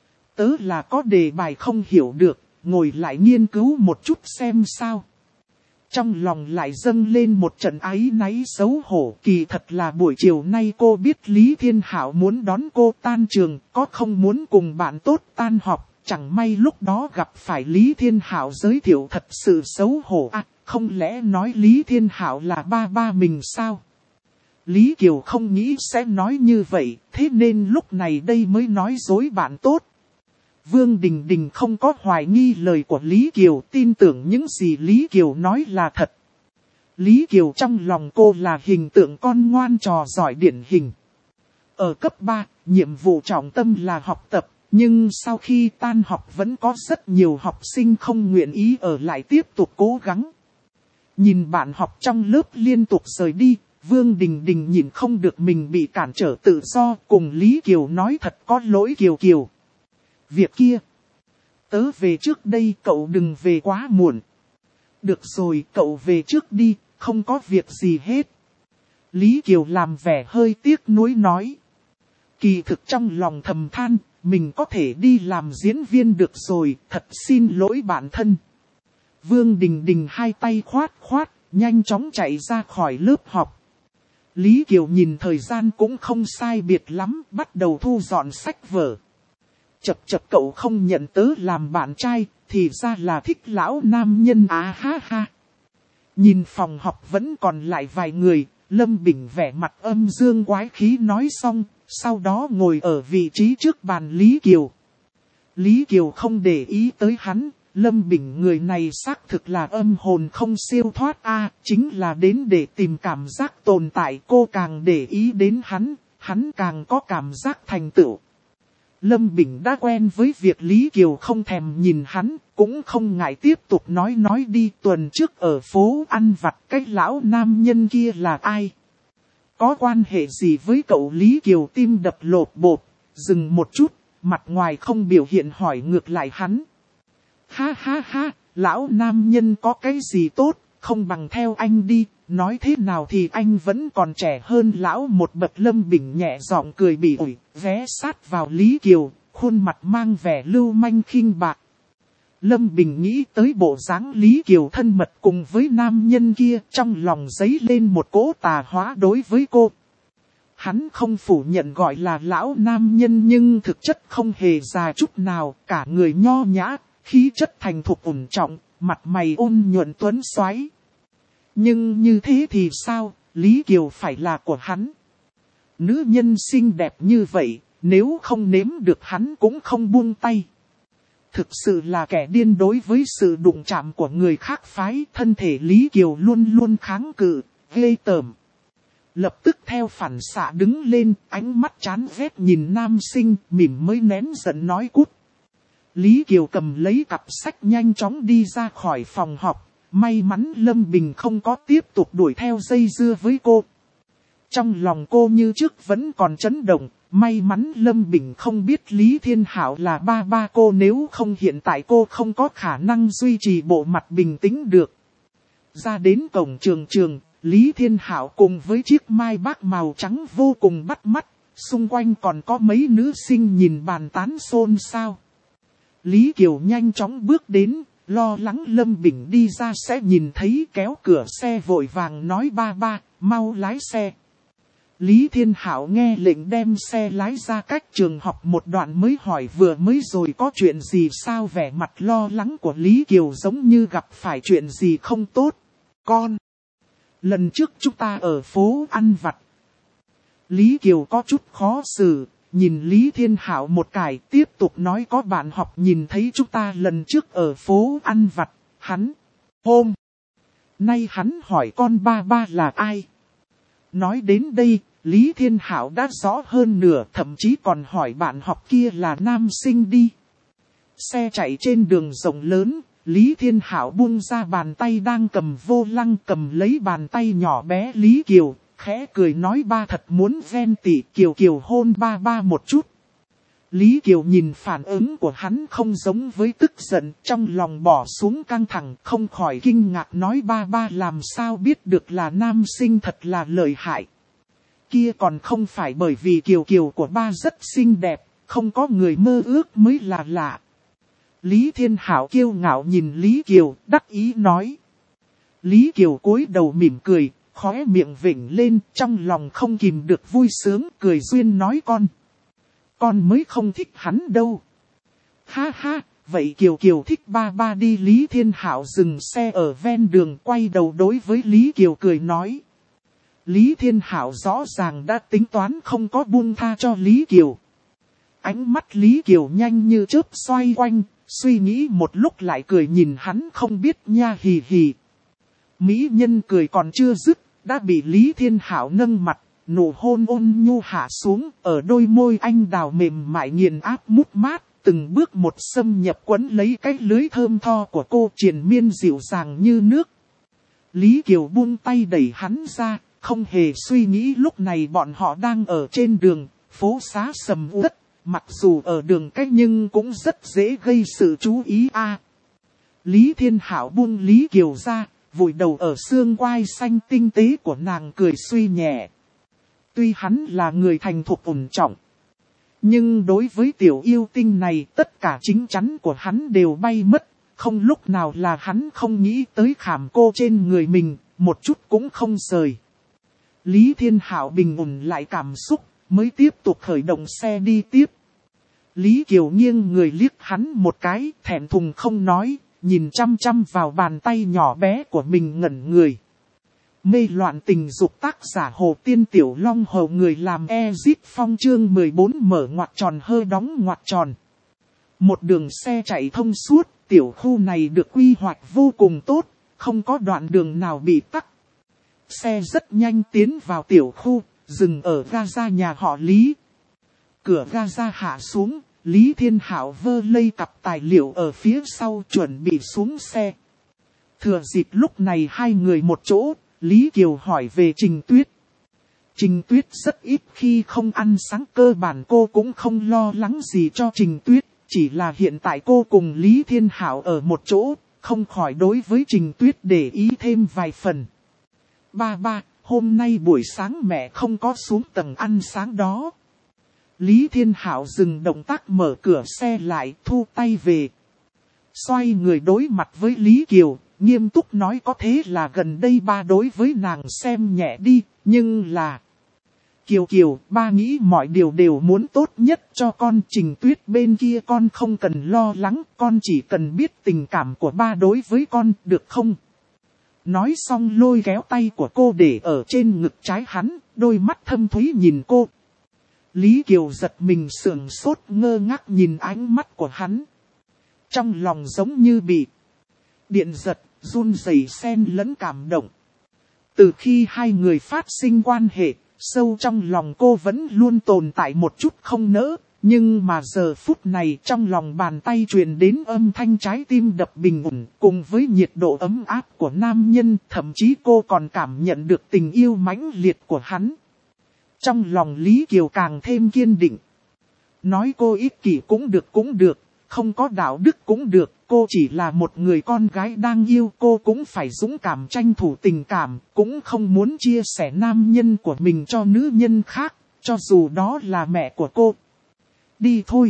Tớ là có đề bài không hiểu được, ngồi lại nghiên cứu một chút xem sao. Trong lòng lại dâng lên một trận áy náy xấu hổ. Kỳ thật là buổi chiều nay cô biết Lý Thiên Hảo muốn đón cô tan trường, có không muốn cùng bạn tốt tan họp. Chẳng may lúc đó gặp phải Lý Thiên Hảo giới thiệu thật sự xấu hổ. À, không lẽ nói Lý Thiên Hảo là ba ba mình sao? Lý Kiều không nghĩ sẽ nói như vậy, thế nên lúc này đây mới nói dối bạn tốt. Vương Đình Đình không có hoài nghi lời của Lý Kiều, tin tưởng những gì Lý Kiều nói là thật. Lý Kiều trong lòng cô là hình tượng con ngoan trò giỏi điển hình. Ở cấp ba, nhiệm vụ trọng tâm là học tập, nhưng sau khi tan học vẫn có rất nhiều học sinh không nguyện ý ở lại tiếp tục cố gắng. Nhìn bạn học trong lớp liên tục rời đi, Vương Đình Đình nhìn không được mình bị cản trở tự do, cùng Lý Kiều nói thật có lỗi Kiều Kiều. Việc kia, tớ về trước đây, cậu đừng về quá muộn. Được rồi, cậu về trước đi, không có việc gì hết. Lý Kiều làm vẻ hơi tiếc nuối nói. Kỳ thực trong lòng thầm than, mình có thể đi làm diễn viên được rồi, thật xin lỗi bản thân. Vương Đình Đình hai tay khoát khoát, nhanh chóng chạy ra khỏi lớp học. Lý Kiều nhìn thời gian cũng không sai biệt lắm, bắt đầu thu dọn sách vở. Chập chập cậu không nhận tớ làm bạn trai, thì ra là thích lão nam nhân á ha ha. Nhìn phòng học vẫn còn lại vài người, Lâm Bình vẻ mặt âm dương quái khí nói xong, sau đó ngồi ở vị trí trước bàn Lý Kiều. Lý Kiều không để ý tới hắn, Lâm Bình người này xác thực là âm hồn không siêu thoát a, chính là đến để tìm cảm giác tồn tại. Cô càng để ý đến hắn, hắn càng có cảm giác thành tựu. Lâm Bình đã quen với việc Lý Kiều không thèm nhìn hắn, cũng không ngại tiếp tục nói nói đi. Tuần trước ở phố ăn vặt, cái lão nam nhân kia là ai? Có quan hệ gì với cậu? Lý Kiều tim đập lột bột, dừng một chút, mặt ngoài không biểu hiện hỏi ngược lại hắn. Ha ha ha, lão nam nhân có cái gì tốt, không bằng theo anh đi, nói thế nào thì anh vẫn còn trẻ hơn lão một bậc. Lâm Bình nhẹ giọng cười bỉ ổi, ghé sát vào Lý Kiều, khuôn mặt mang vẻ lưu manh khinh bạc. Lâm Bình nghĩ tới bộ dáng Lý Kiều thân mật cùng với nam nhân kia, trong lòng dấy lên một cỗ tà hóa đối với cô. Hắn không phủ nhận gọi là lão nam nhân nhưng thực chất không hề già chút nào, cả người nho nhã, khí chất thành thục ổn trọng, mặt mày ôn nhuận tuấn xoáy. Nhưng như thế thì sao, Lý Kiều phải là của hắn. Nữ nhân xinh đẹp như vậy, nếu không nếm được hắn cũng không buông tay. Thực sự là kẻ điên đối với sự đụng chạm của người khác phái. Thân thể Lý Kiều luôn luôn kháng cự, ghê tởm. Lập tức theo phản xạ đứng lên, ánh mắt chán ghét nhìn nam sinh, mỉm mới nén giận nói cút. Lý Kiều cầm lấy cặp sách nhanh chóng đi ra khỏi phòng học. May mắn Lâm Bình không có tiếp tục đuổi theo dây dưa với cô. Trong lòng cô như trước vẫn còn chấn động. May mắn Lâm Bình không biết Lý Thiên Hảo là ba ba cô, nếu không hiện tại cô không có khả năng duy trì bộ mặt bình tĩnh được. Ra đến cổng trường trường, Lý Thiên Hảo cùng với chiếc mai bác màu trắng vô cùng bắt mắt. Xung quanh còn có mấy nữ sinh nhìn bàn tán xôn xao. Lý Kiều nhanh chóng bước đến, lo lắng Lâm Bình đi ra sẽ nhìn thấy, kéo cửa xe vội vàng nói ba ba, mau lái xe. Lý Thiên Hảo nghe lệnh đem xe lái ra cách trường học một đoạn mới hỏi vừa mới rồi có chuyện gì sao? Vẻ mặt lo lắng của Lý Kiều giống như gặp phải chuyện gì không tốt. Con, lần trước chúng ta ở phố ăn vặt. Lý Kiều có chút khó xử, nhìn Lý Thiên Hảo một cái, tiếp tục nói có bạn học nhìn thấy chúng ta lần trước ở phố ăn vặt, hắn, hôm nay hắn hỏi con ba ba là ai. Nói đến đây, Lý Thiên Hạo đã rõ hơn nửa, thậm chí còn hỏi bạn học kia là nam sinh đi. Xe chạy trên đường rộng lớn, Lý Thiên Hạo buông ra bàn tay đang cầm vô lăng, cầm lấy bàn tay nhỏ bé Lý Kiều, khẽ cười nói ba thật muốn ven tỉ. Kiều Kiều hôn ba ba một chút. Lý Kiều nhìn phản ứng của hắn không giống với tức giận, trong lòng bỏ xuống căng thẳng, không khỏi kinh ngạc nói ba ba làm sao biết được là nam sinh thật là lợi hại. Kia còn không phải bởi vì Kiều Kiều của ba rất xinh đẹp, không có người mơ ước mới là lạ. Lý Thiên Hạo kiêu ngạo nhìn Lý Kiều, đắc ý nói. Lý Kiều cúi đầu mỉm cười, khóe miệng vểnh lên, trong lòng không kìm được vui sướng, cười duyên nói con. Con mới không thích hắn đâu. Ha ha, vậy Kiều Kiều thích ba ba đi. Lý Thiên Hạo dừng xe ở ven đường, quay đầu đối với Lý Kiều cười nói. Lý Thiên Hạo rõ ràng đã tính toán không có buông tha cho Lý Kiều. Ánh mắt Lý Kiều nhanh như chớp xoay quanh, suy nghĩ một lúc lại cười nhìn hắn không biết nha hì hì. Mỹ nhân cười còn chưa dứt, đã bị Lý Thiên Hạo nâng mặt, nụ hôn ôn nhu hạ xuống, ở đôi môi anh đào mềm mại nghiền áp mút mát, từng bước một xâm nhập quấn lấy cái lưới thơm tho của cô triền miên dịu dàng như nước. Lý Kiều buông tay đẩy hắn ra, không hề suy nghĩ lúc này bọn họ đang ở trên đường, phố xá sầm uất, mặc dù ở đường cách nhưng cũng rất dễ gây sự chú ý a. À, Lý Thiên Hạo buông Lý Kiều ra, vùi đầu ở xương quai xanh tinh tế của nàng cười suy nhẹ. Tuy hắn là người thành thục ổn trọng, nhưng đối với tiểu yêu tinh này tất cả chính chắn của hắn đều bay mất, không lúc nào là hắn không nghĩ tới khảm cô trên người mình, một chút cũng không rời. Lý Thiên Hạo bình ổn lại cảm xúc, mới tiếp tục khởi động xe đi tiếp. Lý Kiều nghiêng người liếc hắn một cái, thẹn thùng không nói, nhìn chăm chăm vào bàn tay nhỏ bé của mình ngẩn người. Mê loạn tình dục tác giả Hồ Tiên Tiểu Long Hầu người làm Ezit Phong chương mười bốn mở ngoặc tròn hơi đóng ngoặc tròn. Một đường xe chạy thông suốt, tiểu khu này được quy hoạch vô cùng tốt, không có đoạn đường nào bị tắc. Xe rất nhanh tiến vào tiểu khu, dừng ở ga-ra nhà họ Lý. Cửa ga-ra hạ xuống, Lý Thiên Hạo vơ lây cặp tài liệu ở phía sau chuẩn bị xuống xe. Thừa dịp lúc này hai người một chỗ, Lý Kiều hỏi về Trình Tuyết. Trình Tuyết rất ít khi không ăn sáng, cơ bản cô cũng không lo lắng gì cho Trình Tuyết. Chỉ là hiện tại cô cùng Lý Thiên Hạo ở một chỗ, không khỏi đối với Trình Tuyết để ý thêm vài phần. Ba ba, hôm nay buổi sáng mẹ không có xuống tầng ăn sáng đó. Lý Thiên Hạo dừng động tác mở cửa xe lại, thu tay về. Xoay người đối mặt với Lý Kiều, nghiêm túc nói có thế là gần đây ba đối với nàng xem nhẹ đi, nhưng là... Kiều Kiều, ba nghĩ mọi điều đều muốn tốt nhất cho con. Trình Tuyết bên kia con không cần lo lắng, con chỉ cần biết tình cảm của ba đối với con, được không? Nói xong lôi kéo tay của cô để ở trên ngực trái hắn, đôi mắt thâm thúy nhìn cô. Lý Kiều giật mình sườn sốt ngơ ngác nhìn ánh mắt của hắn. Trong lòng giống như bị điện giật, run rẩy xen lẫn cảm động. Từ khi hai người phát sinh quan hệ, sâu trong lòng cô vẫn luôn tồn tại một chút không nỡ. Nhưng mà giờ phút này trong lòng bàn tay truyền đến âm thanh trái tim đập bình ổn, cùng với nhiệt độ ấm áp của nam nhân, thậm chí cô còn cảm nhận được tình yêu mãnh liệt của hắn. Trong lòng Lý Kiều càng thêm kiên định. Nói cô ích kỷ cũng được cũng được, không có đạo đức cũng được, cô chỉ là một người con gái đang yêu, cô cũng phải dũng cảm tranh thủ tình cảm, cũng không muốn chia sẻ nam nhân của mình cho nữ nhân khác, cho dù đó là mẹ của cô. Đi thôi.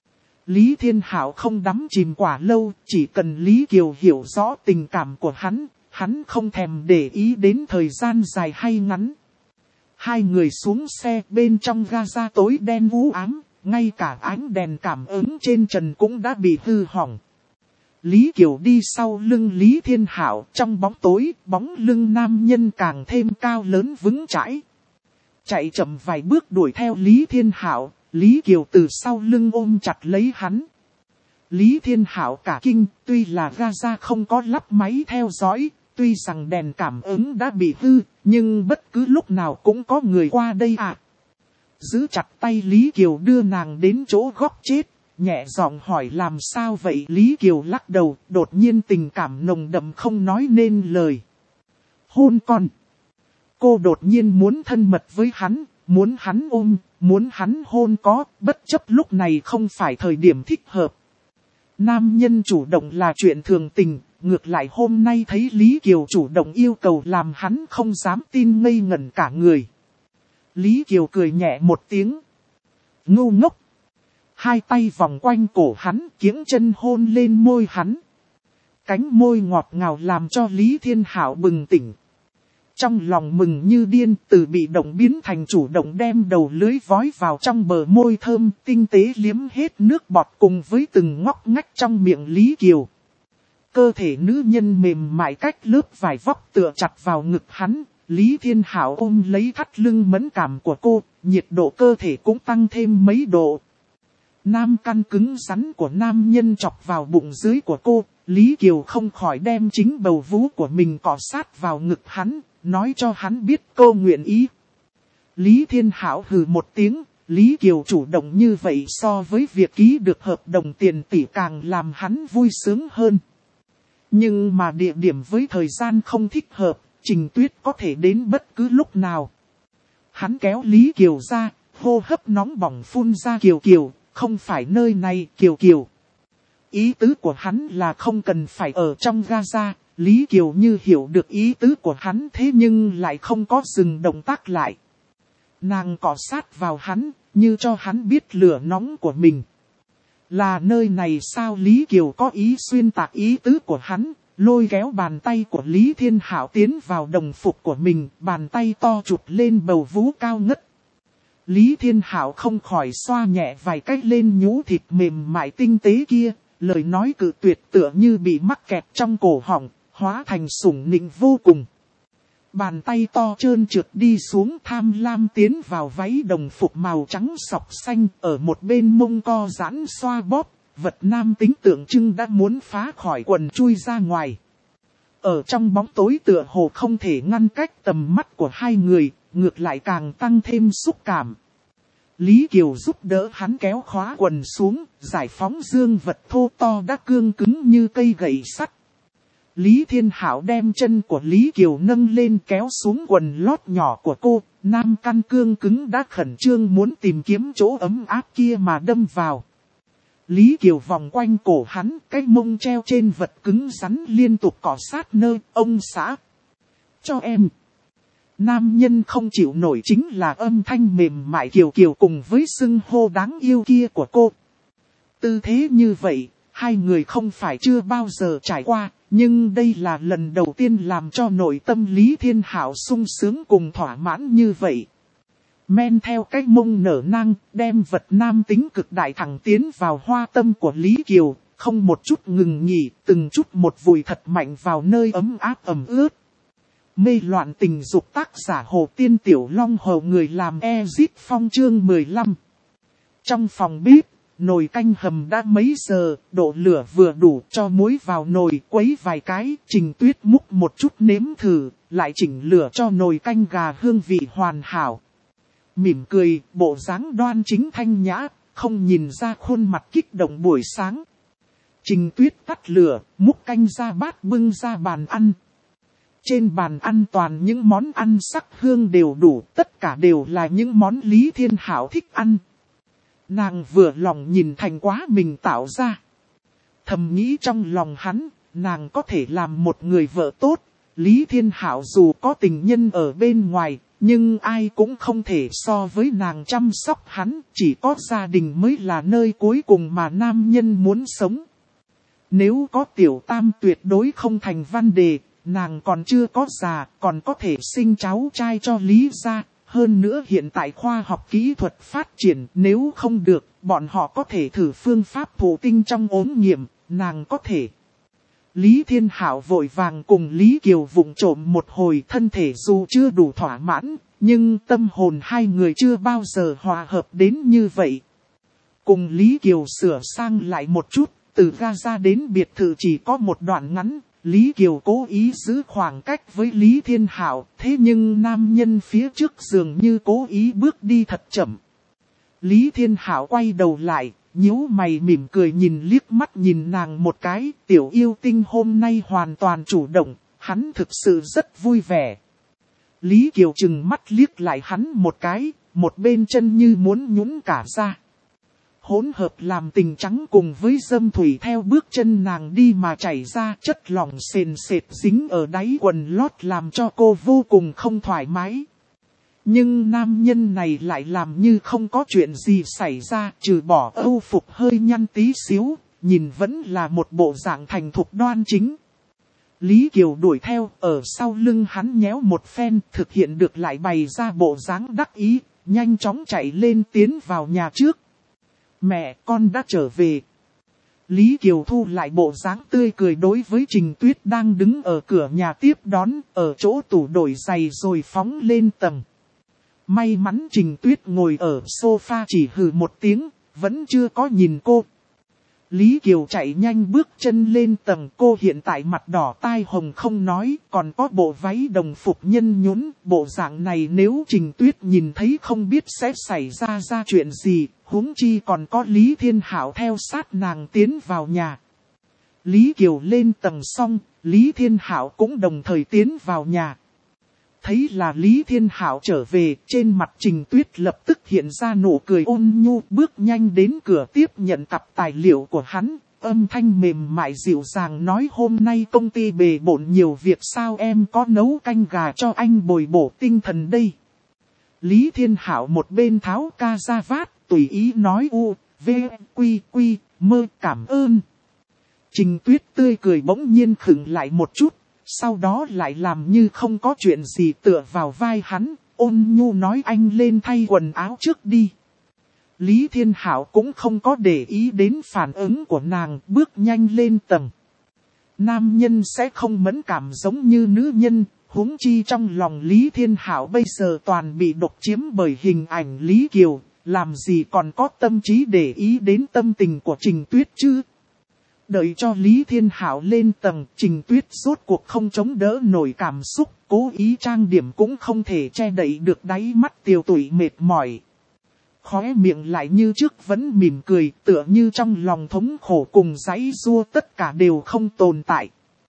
Lý Thiên Hạo không đắm chìm quả lâu, chỉ cần Lý Kiều hiểu rõ tình cảm của hắn, hắn không thèm để ý đến thời gian dài hay ngắn. Hai người xuống xe, bên trong ga-ra tối đen u ám, ngay cả ánh đèn cảm ứng trên trần cũng đã bị hư hỏng. Lý Kiều đi sau lưng Lý Thiên Hạo, trong bóng tối, bóng lưng nam nhân càng thêm cao lớn vững chãi. Chạy chậm vài bước đuổi theo Lý Thiên Hạo, Lý Kiều từ sau lưng ôm chặt lấy hắn. Lý Thiên Hạo cả kinh, tuy là ga-ra không có lắp máy theo dõi, Tuy rằng đèn cảm ứng đã bị hư, nhưng bất cứ lúc nào cũng có người qua đây à. Giữ chặt tay Lý Kiều đưa nàng đến chỗ góc chết, nhẹ giọng hỏi làm sao vậy. Lý Kiều lắc đầu, đột nhiên tình cảm nồng đậm không nói nên lời. Hôn con. Cô đột nhiên muốn thân mật với hắn, muốn hắn ôm, muốn hắn hôn có, bất chấp lúc này không phải thời điểm thích hợp. Nam nhân chủ động là chuyện thường tình, ngược lại hôm nay thấy Lý Kiều chủ động yêu cầu làm hắn không dám tin ngây ngẩn cả người. Lý Kiều cười nhẹ một tiếng. Ngu ngốc. Hai tay vòng quanh cổ hắn, kiếng chân hôn lên môi hắn. Cánh môi ngọt ngào làm cho Lý Thiên Hảo bừng tỉnh. Trong lòng mừng như điên, từ bị động biến thành chủ động đem đầu lưới vói vào trong bờ môi thơm, tinh tế liếm hết nước bọt cùng với từng ngóc ngách trong miệng Lý Kiều. Cơ thể nữ nhân mềm mại cách lớp vải vóc tựa chặt vào ngực hắn, Lý Thiên Hảo ôm lấy thắt lưng mẫn cảm của cô, nhiệt độ cơ thể cũng tăng thêm mấy độ. Nam căn cứng rắn của nam nhân chọc vào bụng dưới của cô, Lý Kiều không khỏi đem chính bầu vú của mình cọ sát vào ngực hắn, nói cho hắn biết cô nguyện ý. Lý Thiên Hảo hừ một tiếng, Lý Kiều chủ động như vậy so với việc ký được hợp đồng tiền tỷ càng làm hắn vui sướng hơn. Nhưng mà địa điểm với thời gian không thích hợp, Trình Tuyết có thể đến bất cứ lúc nào. Hắn kéo Lý Kiều ra, hô hấp nóng bỏng phun ra Kiều Kiều, không phải nơi này Kiều Kiều. Ý tứ của hắn là không cần phải ở trong Gaza, Lý Kiều như hiểu được ý tứ của hắn thế nhưng lại không có dừng động tác lại. Nàng cọ sát vào hắn, như cho hắn biết lửa nóng của mình. Là nơi này sao? Lý Kiều có ý xuyên tạc ý tứ của hắn, lôi kéo bàn tay của Lý Thiên Hảo tiến vào đồng phục của mình, bàn tay to chụp lên bầu vú cao ngất. Lý Thiên Hảo không khỏi xoa nhẹ vài cách lên nhũ thịt mềm mại tinh tế kia, lời nói cự tuyệt tựa như bị mắc kẹt trong cổ họng, hóa thành sủng nịnh vô cùng. Bàn tay to trơn trượt đi xuống tham lam tiến vào váy đồng phục màu trắng sọc xanh ở một bên mông co giãn xoa bóp, vật nam tính tượng trưng đã muốn phá khỏi quần chui ra ngoài. Ở trong bóng tối tựa hồ không thể ngăn cách tầm mắt của hai người, ngược lại càng tăng thêm xúc cảm. Lý Kiều giúp đỡ hắn kéo khóa quần xuống, giải phóng dương vật thô to đã cương cứng như cây gậy sắt. Lý Thiên Hảo đem chân của Lý Kiều nâng lên kéo xuống quần lót nhỏ của cô, nam căn cương cứng đã khẩn trương muốn tìm kiếm chỗ ấm áp kia mà đâm vào. Lý Kiều vòng quanh cổ hắn, cái mông treo trên vật cứng rắn liên tục cọ sát nơi ông xã. Cho em. Nam nhân không chịu nổi chính là âm thanh mềm mại Kiều Kiều cùng với xưng hô đáng yêu kia của cô. Tư thế như vậy, hai người không phải chưa bao giờ trải qua, nhưng đây là lần đầu tiên làm cho nội tâm Lý Thiên Hảo sung sướng cùng thỏa mãn như vậy. Men theo cách mông nở nang, đem vật nam tính cực đại thẳng tiến vào hoa tâm của Lý Kiều, không một chút ngừng nghỉ, từng chút một vùi thật mạnh vào nơi ấm áp ẩm ướt. Mê loạn tình dục tác giả Hồ Tiên Tiểu Long Hầu người làm Ezit Phong chương mười lăm. Trong phòng bếp, nồi canh hầm đã mấy giờ, độ lửa vừa đủ cho muối vào nồi quấy vài cái, Trình Tuyết múc một chút nếm thử, lại chỉnh lửa cho nồi canh gà hương vị hoàn hảo. Mỉm cười, bộ dáng đoan chính thanh nhã, không nhìn ra khuôn mặt kích động buổi sáng. Trình Tuyết tắt lửa, múc canh ra bát bưng ra bàn ăn. Trên bàn ăn toàn những món ăn sắc hương đều đủ, tất cả đều là những món Lý Thiên Hảo thích ăn. Nàng vừa lòng nhìn thành quả mình tạo ra. Thầm nghĩ trong lòng hắn, nàng có thể làm một người vợ tốt. Lý Thiên Hảo dù có tình nhân ở bên ngoài, nhưng ai cũng không thể so với nàng chăm sóc hắn. Chỉ có gia đình mới là nơi cuối cùng mà nam nhân muốn sống. Nếu có tiểu tam tuyệt đối không thành vấn đề. Nàng còn chưa có già, còn có thể sinh cháu trai cho Lý gia. Hơn nữa hiện tại khoa học kỹ thuật phát triển, nếu không được, bọn họ có thể thử phương pháp thụ tinh trong ốm nghiệm, nàng có thể. Lý Thiên Hảo vội vàng cùng Lý Kiều vụng trộm một hồi, thân thể dù chưa đủ thỏa mãn, nhưng tâm hồn hai người chưa bao giờ hòa hợp đến như vậy. Cùng Lý Kiều sửa sang lại một chút, từ Gaza đến biệt thự chỉ có một đoạn ngắn. Lý Kiều cố ý giữ khoảng cách với Lý Thiên Hạo, thế nhưng nam nhân phía trước dường như cố ý bước đi thật chậm. Lý Thiên Hạo quay đầu lại, nhíu mày mỉm cười nhìn liếc mắt nhìn nàng một cái, tiểu yêu tinh hôm nay hoàn toàn chủ động, hắn thực sự rất vui vẻ. Lý Kiều chừng mắt liếc lại hắn một cái, một bên chân như muốn nhũn cả ra. Hỗn hợp làm tình trắng cùng với dâm thủy theo bước chân nàng đi mà chảy ra, chất lỏng sền sệt dính ở đáy quần lót làm cho cô vô cùng không thoải mái. Nhưng nam nhân này lại làm như không có chuyện gì xảy ra, trừ bỏ âu phục hơi nhăn tí xíu, nhìn vẫn là một bộ dạng thành thục đoan chính. Lý Kiều đuổi theo, ở sau lưng hắn nhéo một phen, thực hiện được lại bày ra bộ dáng đắc ý, nhanh chóng chạy lên tiến vào nhà trước. Mẹ, con đã trở về. Lý Kiều thu lại bộ dáng tươi cười đối với Trình Tuyết đang đứng ở cửa nhà tiếp đón, ở chỗ tủ đổi giày rồi phóng lên tầng. May mắn Trình Tuyết ngồi ở sofa chỉ hừ một tiếng, vẫn chưa có nhìn cô. Lý Kiều chạy nhanh bước chân lên tầng, cô hiện tại mặt đỏ tai hồng không nói, còn có bộ váy đồng phục nhân nhún, bộ dạng này nếu Trình Tuyết nhìn thấy không biết sẽ xảy ra ra chuyện gì, huống chi còn có Lý Thiên Hạo theo sát nàng tiến vào nhà. Lý Kiều lên tầng xong, Lý Thiên Hạo cũng đồng thời tiến vào nhà. Thấy là Lý Thiên Hạo trở về, trên mặt Trình Tuyết lập tức hiện ra nụ cười ôn nhu, bước nhanh đến cửa tiếp nhận cặp tài liệu của hắn, âm thanh mềm mại dịu dàng nói hôm nay công ty bề bộn nhiều việc sao em có nấu canh gà cho anh bồi bổ tinh thần đây. Lý Thiên Hạo một bên tháo ca ra vát, tùy ý nói u, v, quy, quy, mơ cảm ơn. Trình Tuyết tươi cười bỗng nhiên khựng lại một chút. Sau đó lại làm như không có chuyện gì tựa vào vai hắn, ôn nhu nói anh lên thay quần áo trước đi. Lý Thiên Hạo cũng không có để ý đến phản ứng của nàng, bước nhanh lên tầng. Nam nhân sẽ không mẫn cảm giống như nữ nhân, huống chi trong lòng Lý Thiên Hạo bây giờ toàn bị độc chiếm bởi hình ảnh Lý Kiều, làm gì còn có tâm trí để ý đến tâm tình của Trình Tuyết chứ. Đợi cho Lý Thiên Hạo lên tầng, Trình Tuyết rốt cuộc không chống đỡ nổi cảm xúc, cố ý trang điểm cũng không thể che đậy được đáy mắt tiều tụy mệt mỏi. Khóe miệng lại như trước vẫn mỉm cười, tựa như trong lòng thống khổ cùng giãy giụa tất cả đều không tồn tại.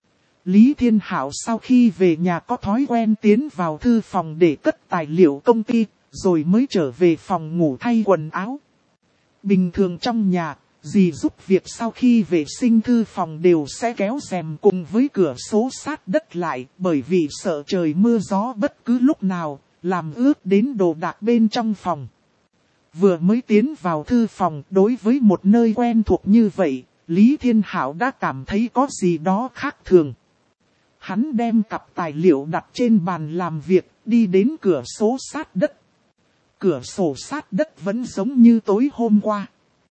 Lý Thiên Hạo sau khi về nhà có thói quen tiến vào thư phòng để cất tài liệu công ty, rồi mới trở về phòng ngủ thay quần áo. Bình thường trong nhà, dì giúp việc sau khi vệ sinh thư phòng đều sẽ kéo rèm cùng với cửa sổ sát đất lại, bởi vì sợ trời mưa gió bất cứ lúc nào, làm ướt đến đồ đạc bên trong phòng. Vừa mới tiến vào thư phòng, đối với một nơi quen thuộc như vậy, Lý Thiên Hạo đã cảm thấy có gì đó khác thường. Hắn đem cặp tài liệu đặt trên bàn làm việc, đi đến cửa sổ sát đất. Cửa sổ sát đất vẫn giống như tối hôm qua.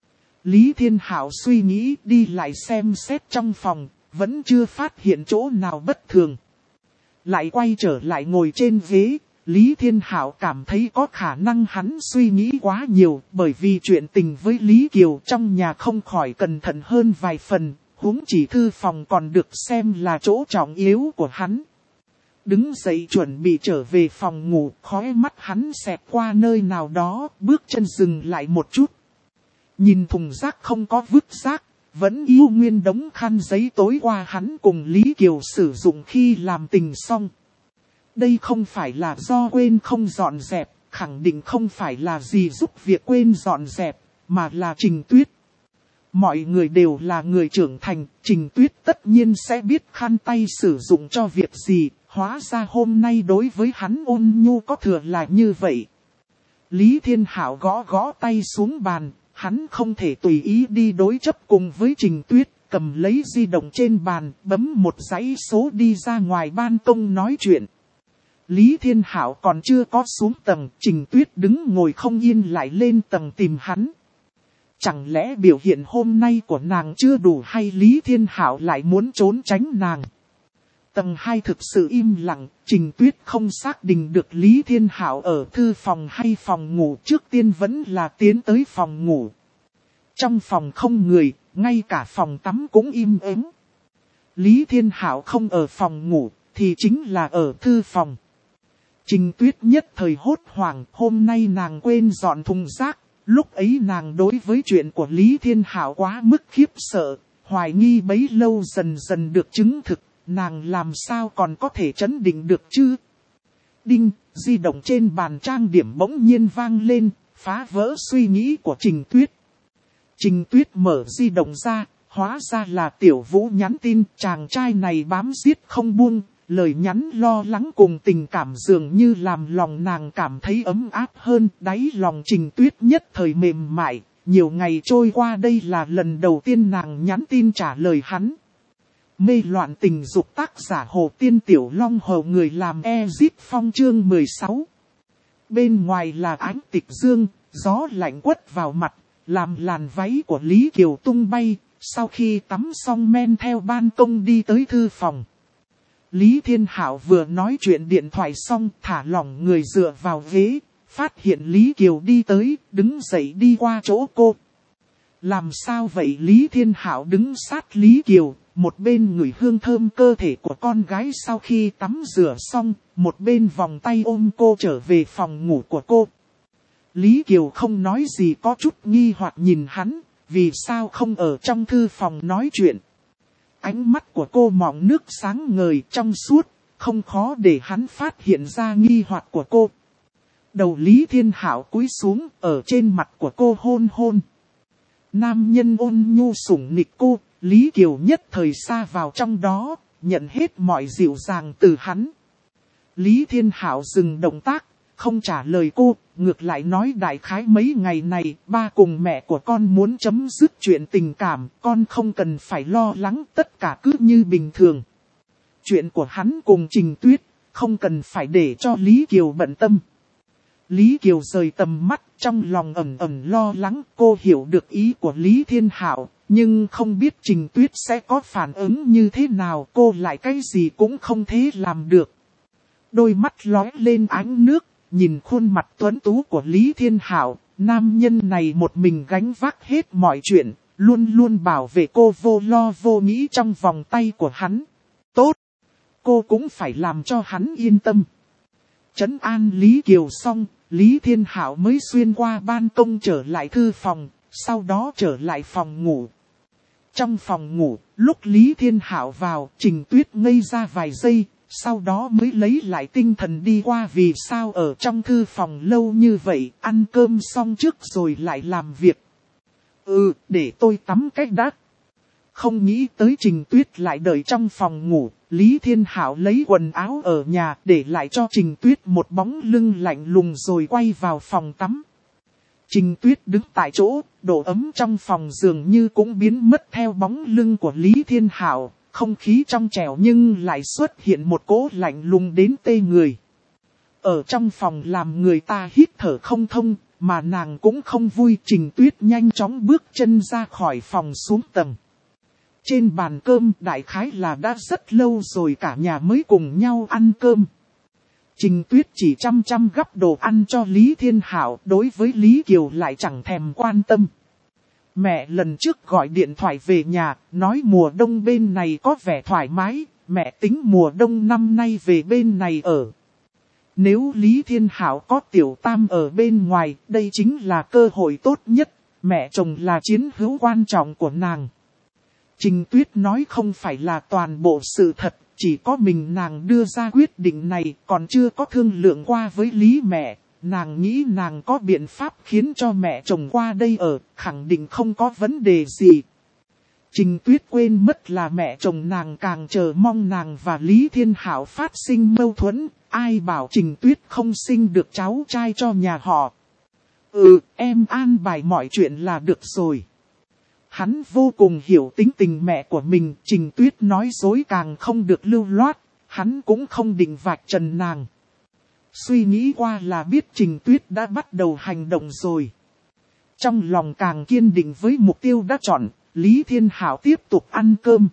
Lý Thiên Hạo suy nghĩ đi lại xem xét trong phòng, vẫn chưa phát hiện chỗ nào bất thường. Lại quay trở lại ngồi trên ghế, Lý Thiên Hạo cảm thấy có khả năng hắn suy nghĩ quá nhiều, bởi vì chuyện tình với Lý Kiều trong nhà không khỏi cẩn thận hơn vài phần, huống chỉ thư phòng còn được xem là chỗ trọng yếu của hắn. Đứng dậy chuẩn bị trở về phòng ngủ, khóe mắt hắn xẹt qua nơi nào đó, bước chân dừng lại một chút. Nhìn thùng rác không có vứt rác, vẫn yêu nguyên đống khăn giấy tối qua hắn cùng Lý Kiều sử dụng khi làm tình xong. Đây không phải là do quên không dọn dẹp, khẳng định không phải là gì giúp việc quên dọn dẹp, mà là Trình Tuyết. Mọi người đều là người trưởng thành, Trình Tuyết tất nhiên sẽ biết khăn tay sử dụng cho việc gì, hóa ra hôm nay đối với hắn ôn nhu có thừa là như vậy. Lý Thiên Hạo gõ gõ tay xuống bàn. Hắn không thể tùy ý đi đối chấp cùng với Trình Tuyết, cầm lấy di động trên bàn, bấm một dãy số đi ra ngoài ban công nói chuyện. Lý Thiên Hạo còn chưa có xuống tầng, Trình Tuyết đứng ngồi không yên lại lên tầng tìm hắn. Chẳng lẽ biểu hiện hôm nay của nàng chưa đủ hay Lý Thiên Hạo lại muốn trốn tránh nàng? Tầng hai thực sự im lặng, Trình Tuyết không xác định được Lý Thiên Hạo ở thư phòng hay phòng ngủ, trước tiên vẫn là tiến tới phòng ngủ. Trong phòng không người, ngay cả phòng tắm cũng im ắng. Lý Thiên Hạo không ở phòng ngủ, thì chính là ở thư phòng. Trình Tuyết nhất thời hốt hoảng, hôm nay nàng quên dọn thùng rác, lúc ấy nàng đối với chuyện của Lý Thiên Hạo quá mức khiếp sợ, hoài nghi bấy lâu dần dần được chứng thực, nàng làm sao còn có thể trấn định được chứ? Đinh, di động trên bàn trang điểm bỗng nhiên vang lên, phá vỡ suy nghĩ của Trình Tuyết. Trình Tuyết mở di động ra, hóa ra là Tiểu Vũ nhắn tin, chàng trai này bám giết không buông, lời nhắn lo lắng cùng tình cảm dường như làm lòng nàng cảm thấy ấm áp hơn, đáy lòng Trình Tuyết nhất thời mềm mại, nhiều ngày trôi qua đây là lần đầu tiên nàng nhắn tin trả lời hắn. Mê loạn tình dục tác giả Hồ Tiên Tiểu Long Hầu người làm Ezip Phong chương mười sáu. Bên ngoài là ánh tịch dương, gió lạnh quất vào mặt, làm làn váy của Lý Kiều tung bay, sau khi tắm xong men theo ban công đi tới thư phòng. Lý Thiên Hạo vừa nói chuyện điện thoại xong thả lỏng người dựa vào ghế, phát hiện Lý Kiều đi tới, đứng dậy đi qua chỗ cô. Làm sao vậy? Lý Thiên Hạo đứng sát Lý Kiều, một bên ngửi hương thơm cơ thể của con gái sau khi tắm rửa xong, một bên vòng tay ôm cô trở về phòng ngủ của cô. Lý Kiều không nói gì, có chút nghi hoặc nhìn hắn, vì sao không ở trong thư phòng nói chuyện. Ánh mắt của cô mọng nước sáng ngời trong suốt, không khó để hắn phát hiện ra nghi hoặc của cô. Đầu Lý Thiên Hạo cúi xuống, ở trên mặt của cô hôn hôn. Nam nhân ôn nhu sủng nịch cô, Lý Kiều nhất thời sa vào trong đó, nhận hết mọi dịu dàng từ hắn. Lý Thiên Hạo dừng động tác, không trả lời cô, ngược lại nói đại khái mấy ngày này, ba cùng mẹ của con muốn chấm dứt chuyện tình cảm, con không cần phải lo lắng, tất cả cứ như bình thường. Chuyện của hắn cùng Trình Tuyết, không cần phải để cho Lý Kiều bận tâm. Lý Kiều rời tầm mắt, trong lòng ẩn ẩn lo lắng, cô hiểu được ý của Lý Thiên Hạo, nhưng không biết Trình Tuyết sẽ có phản ứng như thế nào, cô lại cái gì cũng không thể làm được. Đôi mắt lóe lên ánh nước, nhìn khuôn mặt tuấn tú của Lý Thiên Hạo, nam nhân này một mình gánh vác hết mọi chuyện, luôn luôn bảo vệ cô vô lo vô nghĩ trong vòng tay của hắn. Tốt! Cô cũng phải làm cho hắn yên tâm. Trấn an Lý Kiều xong, Lý Thiên Hạo mới xuyên qua ban công trở lại thư phòng, sau đó trở lại phòng ngủ. Trong phòng ngủ, lúc Lý Thiên Hạo vào, Trình Tuyết ngây ra vài giây, sau đó mới lấy lại tinh thần đi qua vì sao ở trong thư phòng lâu như vậy, ăn cơm xong trước rồi lại làm việc. Ừ, để tôi tắm cách đã. Không nghĩ tới Trình Tuyết lại đợi trong phòng ngủ, Lý Thiên Hạo lấy quần áo ở nhà để lại cho Trình Tuyết một bóng lưng lạnh lùng rồi quay vào phòng tắm. Trình Tuyết đứng tại chỗ, độ ấm trong phòng dường như cũng biến mất theo bóng lưng của Lý Thiên Hạo, không khí trong trẻo nhưng lại xuất hiện một cỗ lạnh lùng đến tê người. Ở trong phòng làm người ta hít thở không thông, mà nàng cũng không vui. Trình Tuyết nhanh chóng bước chân ra khỏi phòng xuống tầng. Trên bàn cơm đại khái là đã rất lâu rồi cả nhà mới cùng nhau ăn cơm. Trình Tuyết chỉ chăm chăm gắp đồ ăn cho Lý Thiên Hạo, đối với Lý Kiều lại chẳng thèm quan tâm. Mẹ lần trước gọi điện thoại về nhà, nói mùa đông bên này có vẻ thoải mái, mẹ tính mùa đông năm nay về bên này ở. Nếu Lý Thiên Hạo có Tiểu Tam ở bên ngoài, đây chính là cơ hội tốt nhất, mẹ chồng là chiến hữu quan trọng của nàng. Trình Tuyết nói không phải là toàn bộ sự thật, chỉ có mình nàng đưa ra quyết định này, còn chưa có thương lượng qua với Lý mẹ. Nàng nghĩ nàng có biện pháp khiến cho mẹ chồng qua đây ở, khẳng định không có vấn đề gì. Trình Tuyết quên mất là mẹ chồng nàng càng chờ mong nàng và Lý Thiên Hạo phát sinh mâu thuẫn, ai bảo Trình Tuyết không sinh được cháu trai cho nhà họ. Ừ, em an bài mọi chuyện là được rồi. Hắn vô cùng hiểu tính tình mẹ của mình, Trình Tuyết nói dối càng không được lưu loát, hắn cũng không định vạch trần nàng. Suy nghĩ qua là biết Trình Tuyết đã bắt đầu hành động rồi. Trong lòng càng kiên định với mục tiêu đã chọn, Lý Thiên Hạo tiếp tục ăn cơm.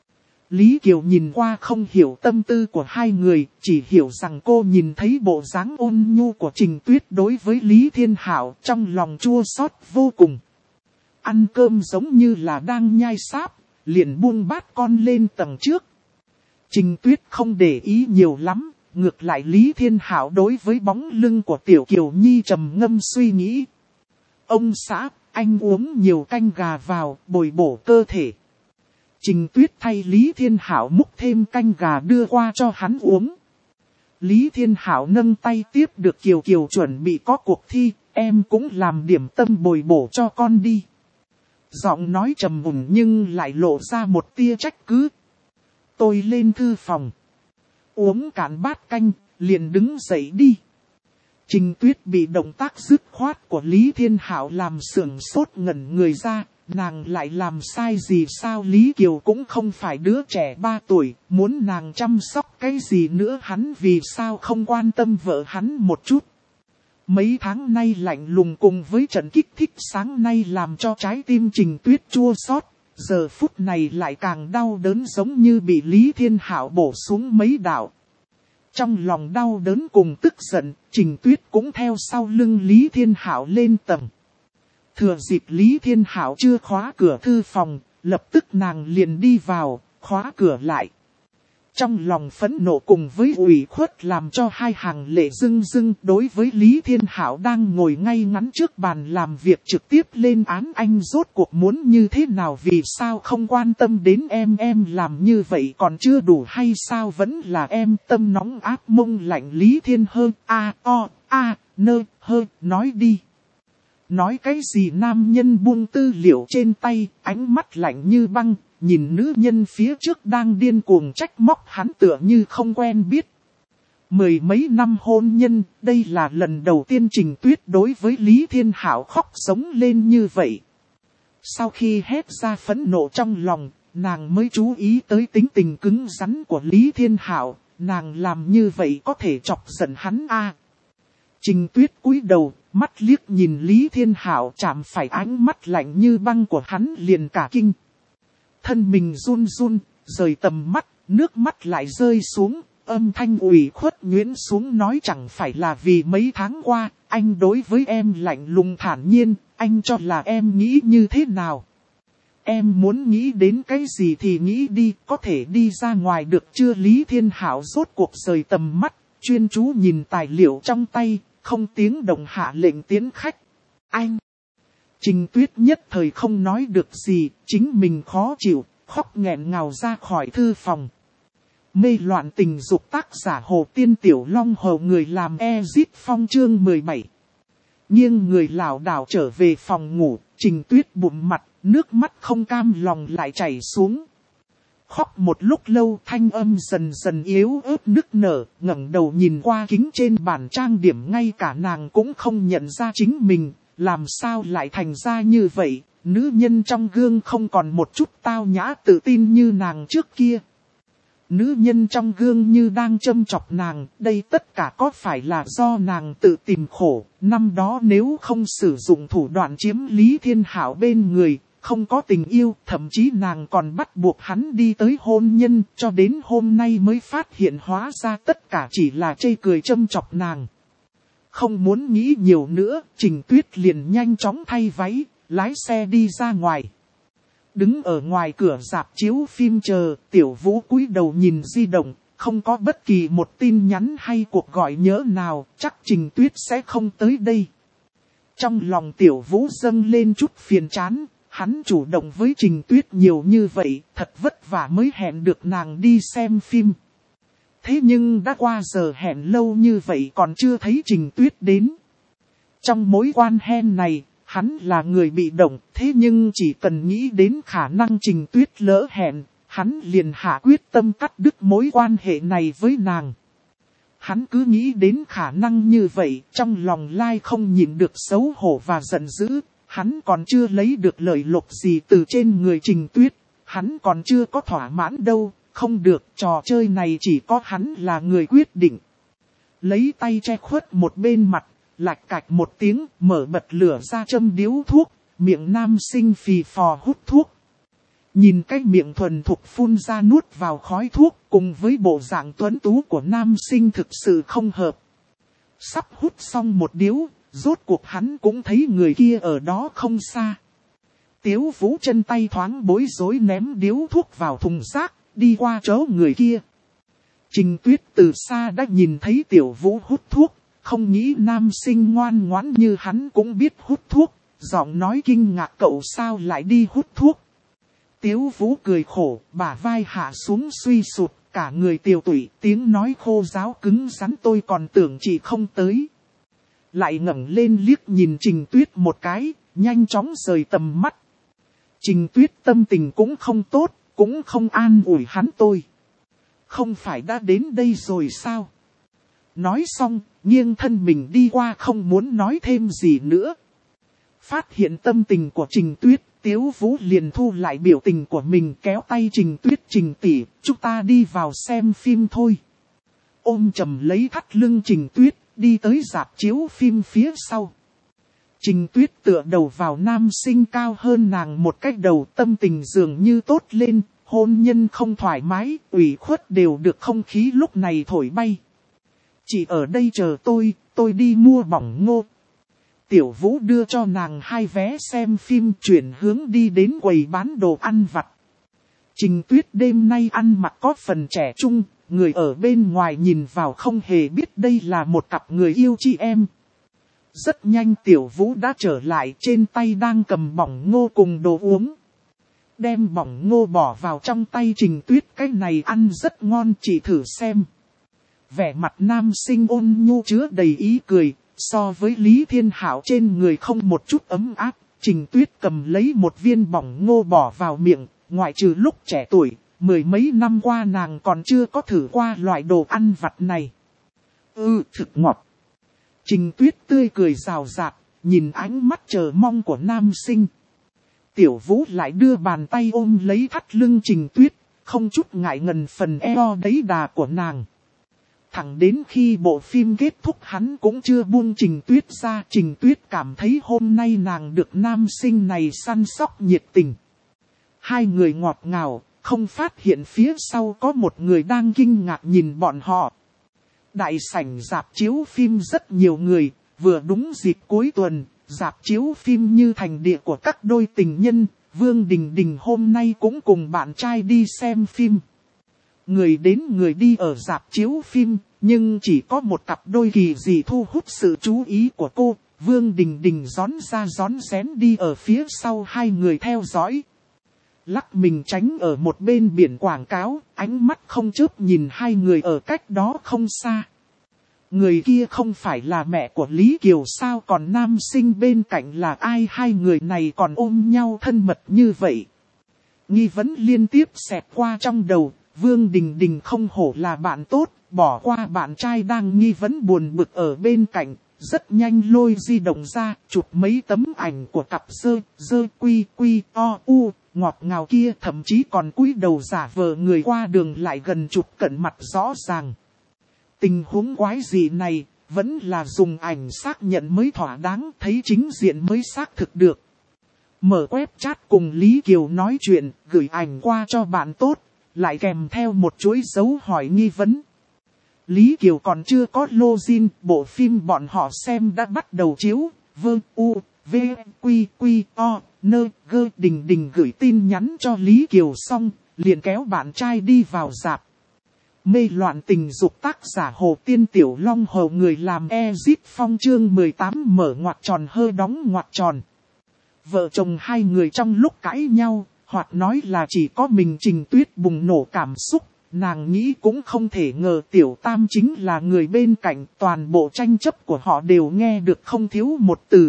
Lý Kiều nhìn qua không hiểu tâm tư của hai người, chỉ hiểu rằng cô nhìn thấy bộ dáng ôn nhu của Trình Tuyết đối với Lý Thiên Hạo, trong lòng chua xót vô cùng. Ăn cơm giống như là đang nhai sáp, liền buông bát con lên tầng trước. Trình Tuyết không để ý nhiều lắm, ngược lại Lý Thiên Hảo đối với bóng lưng của Tiểu Kiều Nhi trầm ngâm suy nghĩ. Ông xã, anh uống nhiều canh gà vào, bồi bổ cơ thể. Trình Tuyết thay Lý Thiên Hảo múc thêm canh gà đưa qua cho hắn uống. Lý Thiên Hảo nâng tay tiếp được Kiều Kiều chuẩn bị có cuộc thi, em cũng làm điểm tâm bồi bổ cho con đi. Giọng nói trầm mùn nhưng lại lộ ra một tia trách cứ. Tôi lên thư phòng. Uống cạn bát canh, liền đứng dậy đi. Trình Tuyết bị động tác dứt khoát của Lý Thiên Hảo làm sưởng sốt ngẩn người ra. Nàng lại làm sai gì sao? Lý Kiều cũng không phải đứa trẻ ba tuổi, muốn nàng chăm sóc cái gì nữa, hắn vì sao không quan tâm vợ hắn một chút. Mấy tháng nay lạnh lùng cùng với trận kích thích sáng nay làm cho trái tim Trình Tuyết chua xót, giờ phút này lại càng đau đớn giống như bị Lý Thiên Hảo bổ xuống mấy đạo. Trong lòng đau đớn cùng tức giận, Trình Tuyết cũng theo sau lưng Lý Thiên Hảo lên tầng. Thừa dịp Lý Thiên Hảo chưa khóa cửa thư phòng, lập tức nàng liền đi vào, khóa cửa lại. Trong lòng phẫn nộ cùng với ủy khuất làm cho hai hàng lệ rưng rưng, đối với Lý Thiên Hảo đang ngồi ngay ngắn trước bàn làm việc trực tiếp lên án anh rốt cuộc muốn như thế nào, vì sao không quan tâm đến em, em làm như vậy còn chưa đủ hay sao, vẫn là em tâm nóng áp mông lạnh. Lý Thiên Hơ, a o, a, nơ, hơ, nói đi. Nói cái gì? Nam nhân buông tư liệu trên tay, ánh mắt lạnh như băng, nhìn nữ nhân phía trước đang điên cuồng trách móc hắn tựa như không quen biết. Mười mấy năm hôn nhân, đây là lần đầu tiên Trình Tuyết đối với Lý Thiên Hảo khóc sống lên như vậy. Sau khi hét ra phẫn nộ trong lòng, nàng mới chú ý tới tính tình cứng rắn của Lý Thiên Hảo, nàng làm như vậy có thể chọc giận hắn a. À. Trình Tuyết cúi đầu, mắt liếc nhìn Lý Thiên Hảo, chạm phải ánh mắt lạnh như băng của hắn liền cả kinh. Thân mình run run, rời tầm mắt, nước mắt lại rơi xuống, âm thanh ủy khuất nhuyễn xuống, nói chẳng phải là vì mấy tháng qua, anh đối với em lạnh lùng thản nhiên, anh cho là em nghĩ như thế nào. Em muốn nghĩ đến cái gì thì nghĩ đi, có thể đi ra ngoài được chưa? Lý Thiên Hảo rốt cuộc rời tầm mắt, chuyên chú nhìn tài liệu trong tay, không tiếng động hạ lệnh tiến khách. Anh! Trình Tuyết nhất thời không nói được gì, chính mình khó chịu, khóc nghẹn ngào ra khỏi thư phòng. Mê loạn tình dục, tác giả Hồ Tiên Tiểu Long Hầu, người làm Ezit Phong, chương mười bảy. Nhưng người lảo đảo trở về phòng ngủ, Trình Tuyết bụm mặt, nước mắt không cam lòng lại chảy xuống. Khóc một lúc lâu, thanh âm dần dần yếu ớt nức nở, ngẩng đầu nhìn qua kính trên bàn trang điểm, ngay cả nàng cũng không nhận ra chính mình, làm sao lại thành ra như vậy, nữ nhân trong gương không còn một chút tao nhã tự tin như nàng trước kia. Nữ nhân trong gương như đang châm chọc nàng, đây tất cả có phải là do nàng tự tìm khổ, năm đó nếu không sử dụng thủ đoạn chiếm Lý Thiên Hảo bên người, không có tình yêu, thậm chí nàng còn bắt buộc hắn đi tới hôn nhân, cho đến hôm nay mới phát hiện hóa ra tất cả chỉ là chê cười châm chọc nàng. Không muốn nghĩ nhiều nữa, Trình Tuyết liền nhanh chóng thay váy, lái xe đi ra ngoài. Đứng ở ngoài cửa rạp chiếu phim chờ, Tiểu Vũ cúi đầu nhìn di động, không có bất kỳ một tin nhắn hay cuộc gọi nhớ nào, chắc Trình Tuyết sẽ không tới đây. Trong lòng Tiểu Vũ dâng lên chút phiền chán, hắn chủ động với Trình Tuyết nhiều như vậy, thật vất vả mới hẹn được nàng đi xem phim. Thế nhưng đã qua giờ hẹn lâu như vậy còn chưa thấy Trình Tuyết đến. Trong mối quan hệ này, hắn là người bị động, thế nhưng chỉ cần nghĩ đến khả năng Trình Tuyết lỡ hẹn, hắn liền hạ quyết tâm cắt đứt mối quan hệ này với nàng. Hắn cứ nghĩ đến khả năng như vậy, trong lòng lai không nhịn được xấu hổ và giận dữ, hắn còn chưa lấy được lợi lộc gì từ trên người Trình Tuyết, hắn còn chưa có thỏa mãn đâu, không được, trò chơi này chỉ có hắn là người quyết định. Lấy tay che khuất một bên mặt, lạch cạch một tiếng, mở bật lửa ra châm điếu thuốc, miệng nam sinh phì phò hút thuốc. Nhìn cái miệng thuần thục phun ra nuốt vào khói thuốc, cùng với bộ dạng tuấn tú của nam sinh thực sự không hợp. Sắp hút xong một điếu, rốt cuộc hắn cũng thấy người kia ở đó không xa. Tiếu Vũ chân tay thoáng bối rối ném điếu thuốc vào thùng rác, đi qua chỗ người kia. Trình Tuyết từ xa đã nhìn thấy Tiểu Vũ hút thuốc, không nghĩ nam sinh ngoan ngoãn như hắn cũng biết hút thuốc, giọng nói kinh ngạc cậu sao lại đi hút thuốc. Tiếu Vũ cười khổ, bả vai hạ xuống suy sụt, cả người tiều tụy, tiếng nói khô ráo cứng rắn tôi còn tưởng chị không tới. Lại ngẩng lên liếc nhìn Trình Tuyết một cái, nhanh chóng rời tầm mắt. Trình Tuyết tâm tình cũng không tốt, cũng không an ủi hắn tôi. Không phải đã đến đây rồi sao? Nói xong, nghiêng thân mình đi qua không muốn nói thêm gì nữa. Phát hiện tâm tình của Trình Tuyết, Tiếu Vũ liền thu lại biểu tình của mình kéo tay Trình Tuyết Trình tỷ, chúng ta đi vào xem phim thôi. Ôm chầm lấy thắt lưng Trình Tuyết, đi tới rạp chiếu phim phía sau. Trình Tuyết tựa đầu vào nam sinh cao hơn nàng một cách đầu, tâm tình dường như tốt lên, hôn nhân không thoải mái, ủy khuất đều được không khí lúc này thổi bay. Chị ở đây chờ tôi, tôi đi mua bỏng ngô. Tiểu Vũ đưa cho nàng hai vé xem phim chuyển hướng đi đến quầy bán đồ ăn vặt. Trình Tuyết đêm nay ăn mặc có phần trẻ trung, người ở bên ngoài nhìn vào không hề biết đây là một cặp người yêu chị em. Rất nhanh Tiểu Vũ đã trở lại, trên tay đang cầm bỏng ngô cùng đồ uống. Đem bỏng ngô bỏ vào trong tay Trình Tuyết, cái này ăn rất ngon, chị thử xem. Vẻ mặt nam sinh ôn nhu chứa đầy ý cười, so với Lý Thiên Hảo trên người không một chút ấm áp. Trình Tuyết cầm lấy một viên bỏng ngô bỏ vào miệng, ngoại trừ lúc trẻ tuổi, mười mấy năm qua nàng còn chưa có thử qua loại đồ ăn vặt này. Ừ, thực ngọt. Trình Tuyết tươi cười rào rạt, nhìn ánh mắt chờ mong của nam sinh. Tiểu Vũ lại đưa bàn tay ôm lấy thắt lưng Trình Tuyết, không chút ngại ngần phần eo đấy đà của nàng. Thẳng đến khi bộ phim kết thúc hắn cũng chưa buông Trình Tuyết ra. Trình Tuyết cảm thấy hôm nay nàng được nam sinh này săn sóc nhiệt tình. Hai người ngọt ngào, không phát hiện phía sau có một người đang kinh ngạc nhìn bọn họ. Đại sảnh rạp chiếu phim rất nhiều người, vừa đúng dịp cuối tuần, rạp chiếu phim như thành địa của các đôi tình nhân. Vương Đình Đình hôm nay cũng cùng bạn trai đi xem phim. Người đến người đi ở rạp chiếu phim, nhưng chỉ có một cặp đôi kỳ dị thu hút sự chú ý của cô. Vương Đình Đình rón ra rón rén đi ở phía sau hai người theo dõi. Lắc mình tránh ở một bên biển quảng cáo, ánh mắt không chớp nhìn hai người ở cách đó không xa. Người kia không phải là mẹ của Lý Kiều sao, còn nam sinh bên cạnh là ai, hai người này còn ôm nhau thân mật như vậy. Nghi vấn liên tiếp xẹt qua trong đầu, Vương Đình Đình không hổ là bạn tốt, bỏ qua bạn trai đang nghi vấn buồn bực ở bên cạnh, rất nhanh lôi di động ra, chụp mấy tấm ảnh của cặp dơ, dơ quy quy o u, ngọt ngào kia, thậm chí còn cúi đầu giả vờ người qua đường lại gần chụp cận mặt rõ ràng. Tình huống quái dị này, vẫn là dùng ảnh xác nhận mới thỏa đáng, thấy chính diện mới xác thực được. Mở web chat cùng Lý Kiều nói chuyện, gửi ảnh qua cho bạn tốt, lại kèm theo một chuỗi dấu hỏi nghi vấn. Lý Kiều còn chưa có login, bộ phim bọn họ xem đã bắt đầu chiếu, vơ u, v, quy, quy, o, nơ, gơ. Đình Đình gửi tin nhắn cho Lý Kiều xong, liền kéo bạn trai đi vào rạp. Mê loạn tình dục tác giả Hồ Tiên Tiểu Long Hầu, người làm Ezit Phong chương mười tám mở ngoặc tròn hơ đóng ngoặc tròn. Vợ chồng hai người trong lúc cãi nhau, hoặc nói là chỉ có mình Trình Tuyết bùng nổ cảm xúc, nàng nghĩ cũng không thể ngờ Tiểu Tam chính là người bên cạnh, toàn bộ tranh chấp của họ đều nghe được không thiếu một từ.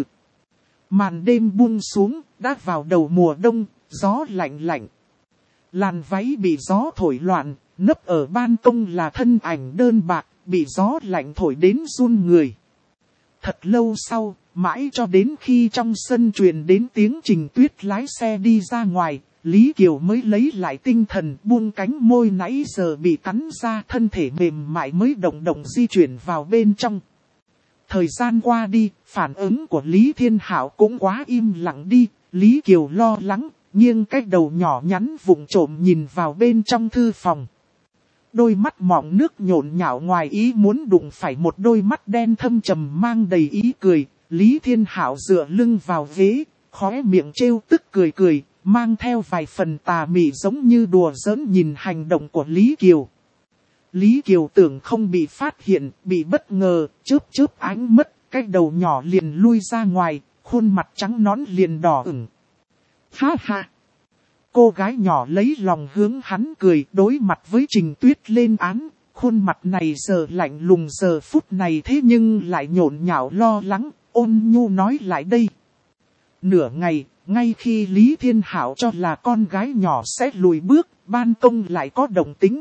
Màn đêm buông xuống, đã vào đầu mùa đông, gió lạnh lạnh. Làn váy bị gió thổi loạn, nấp ở ban công là thân ảnh đơn bạc, bị gió lạnh thổi đến run người. Thật lâu sau, mãi cho đến khi trong sân truyền đến tiếng Trình Tuyết lái xe đi ra ngoài, Lý Kiều mới lấy lại tinh thần, buông cánh môi nãy giờ bị cắn ra, thân thể mềm mại mới động động di chuyển vào bên trong. Thời gian qua đi, phản ứng của Lý Thiên Hảo cũng quá im lặng đi, Lý Kiều lo lắng, nghiêng cái đầu nhỏ nhắn vụng trộm nhìn vào bên trong thư phòng. Đôi mắt mọng nước nhộn nhạo ngoài ý muốn đụng phải một đôi mắt đen thâm trầm mang đầy ý cười. Lý Thiên Hảo dựa lưng vào ghế, khóe miệng trêu tức cười cười, mang theo vài phần tà mị giống như đùa giỡn nhìn hành động của Lý Kiều. Lý Kiều tưởng không bị phát hiện, bị bất ngờ, chớp chớp ánh mất, cái đầu nhỏ liền lui ra ngoài, khuôn mặt trắng nõn liền đỏ ửng. Ha ha! Cô gái nhỏ lấy lòng hướng hắn cười, đối mặt với Trình Tuyết lên án, khuôn mặt này giờ lạnh lùng giờ phút này thế nhưng lại nhộn nhạo lo lắng, ôn nhu nói lại đây. Nửa ngày, ngay khi Lý Thiên Hảo cho là con gái nhỏ sẽ lùi bước, ban công lại có động tĩnh.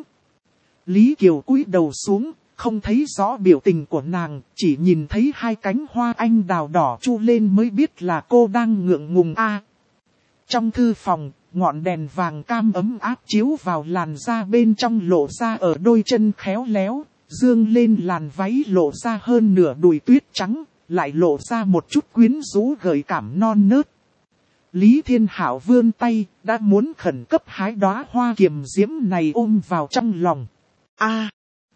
Lý Kiều cúi đầu xuống, không thấy rõ biểu tình của nàng, chỉ nhìn thấy hai cánh hoa anh đào đỏ chu lên mới biết là cô đang ngượng ngùng a. Trong thư phòng, ngọn đèn vàng cam ấm áp chiếu vào làn da bên trong lộ ra ở đôi chân khéo léo, dương lên làn váy lộ ra hơn nửa đùi tuyết trắng, lại lộ ra một chút quyến rũ gợi cảm non nớt. Lý Thiên Hảo vươn tay, đã muốn khẩn cấp hái đóa hoa kiềm diễm này ôm vào trong lòng. A,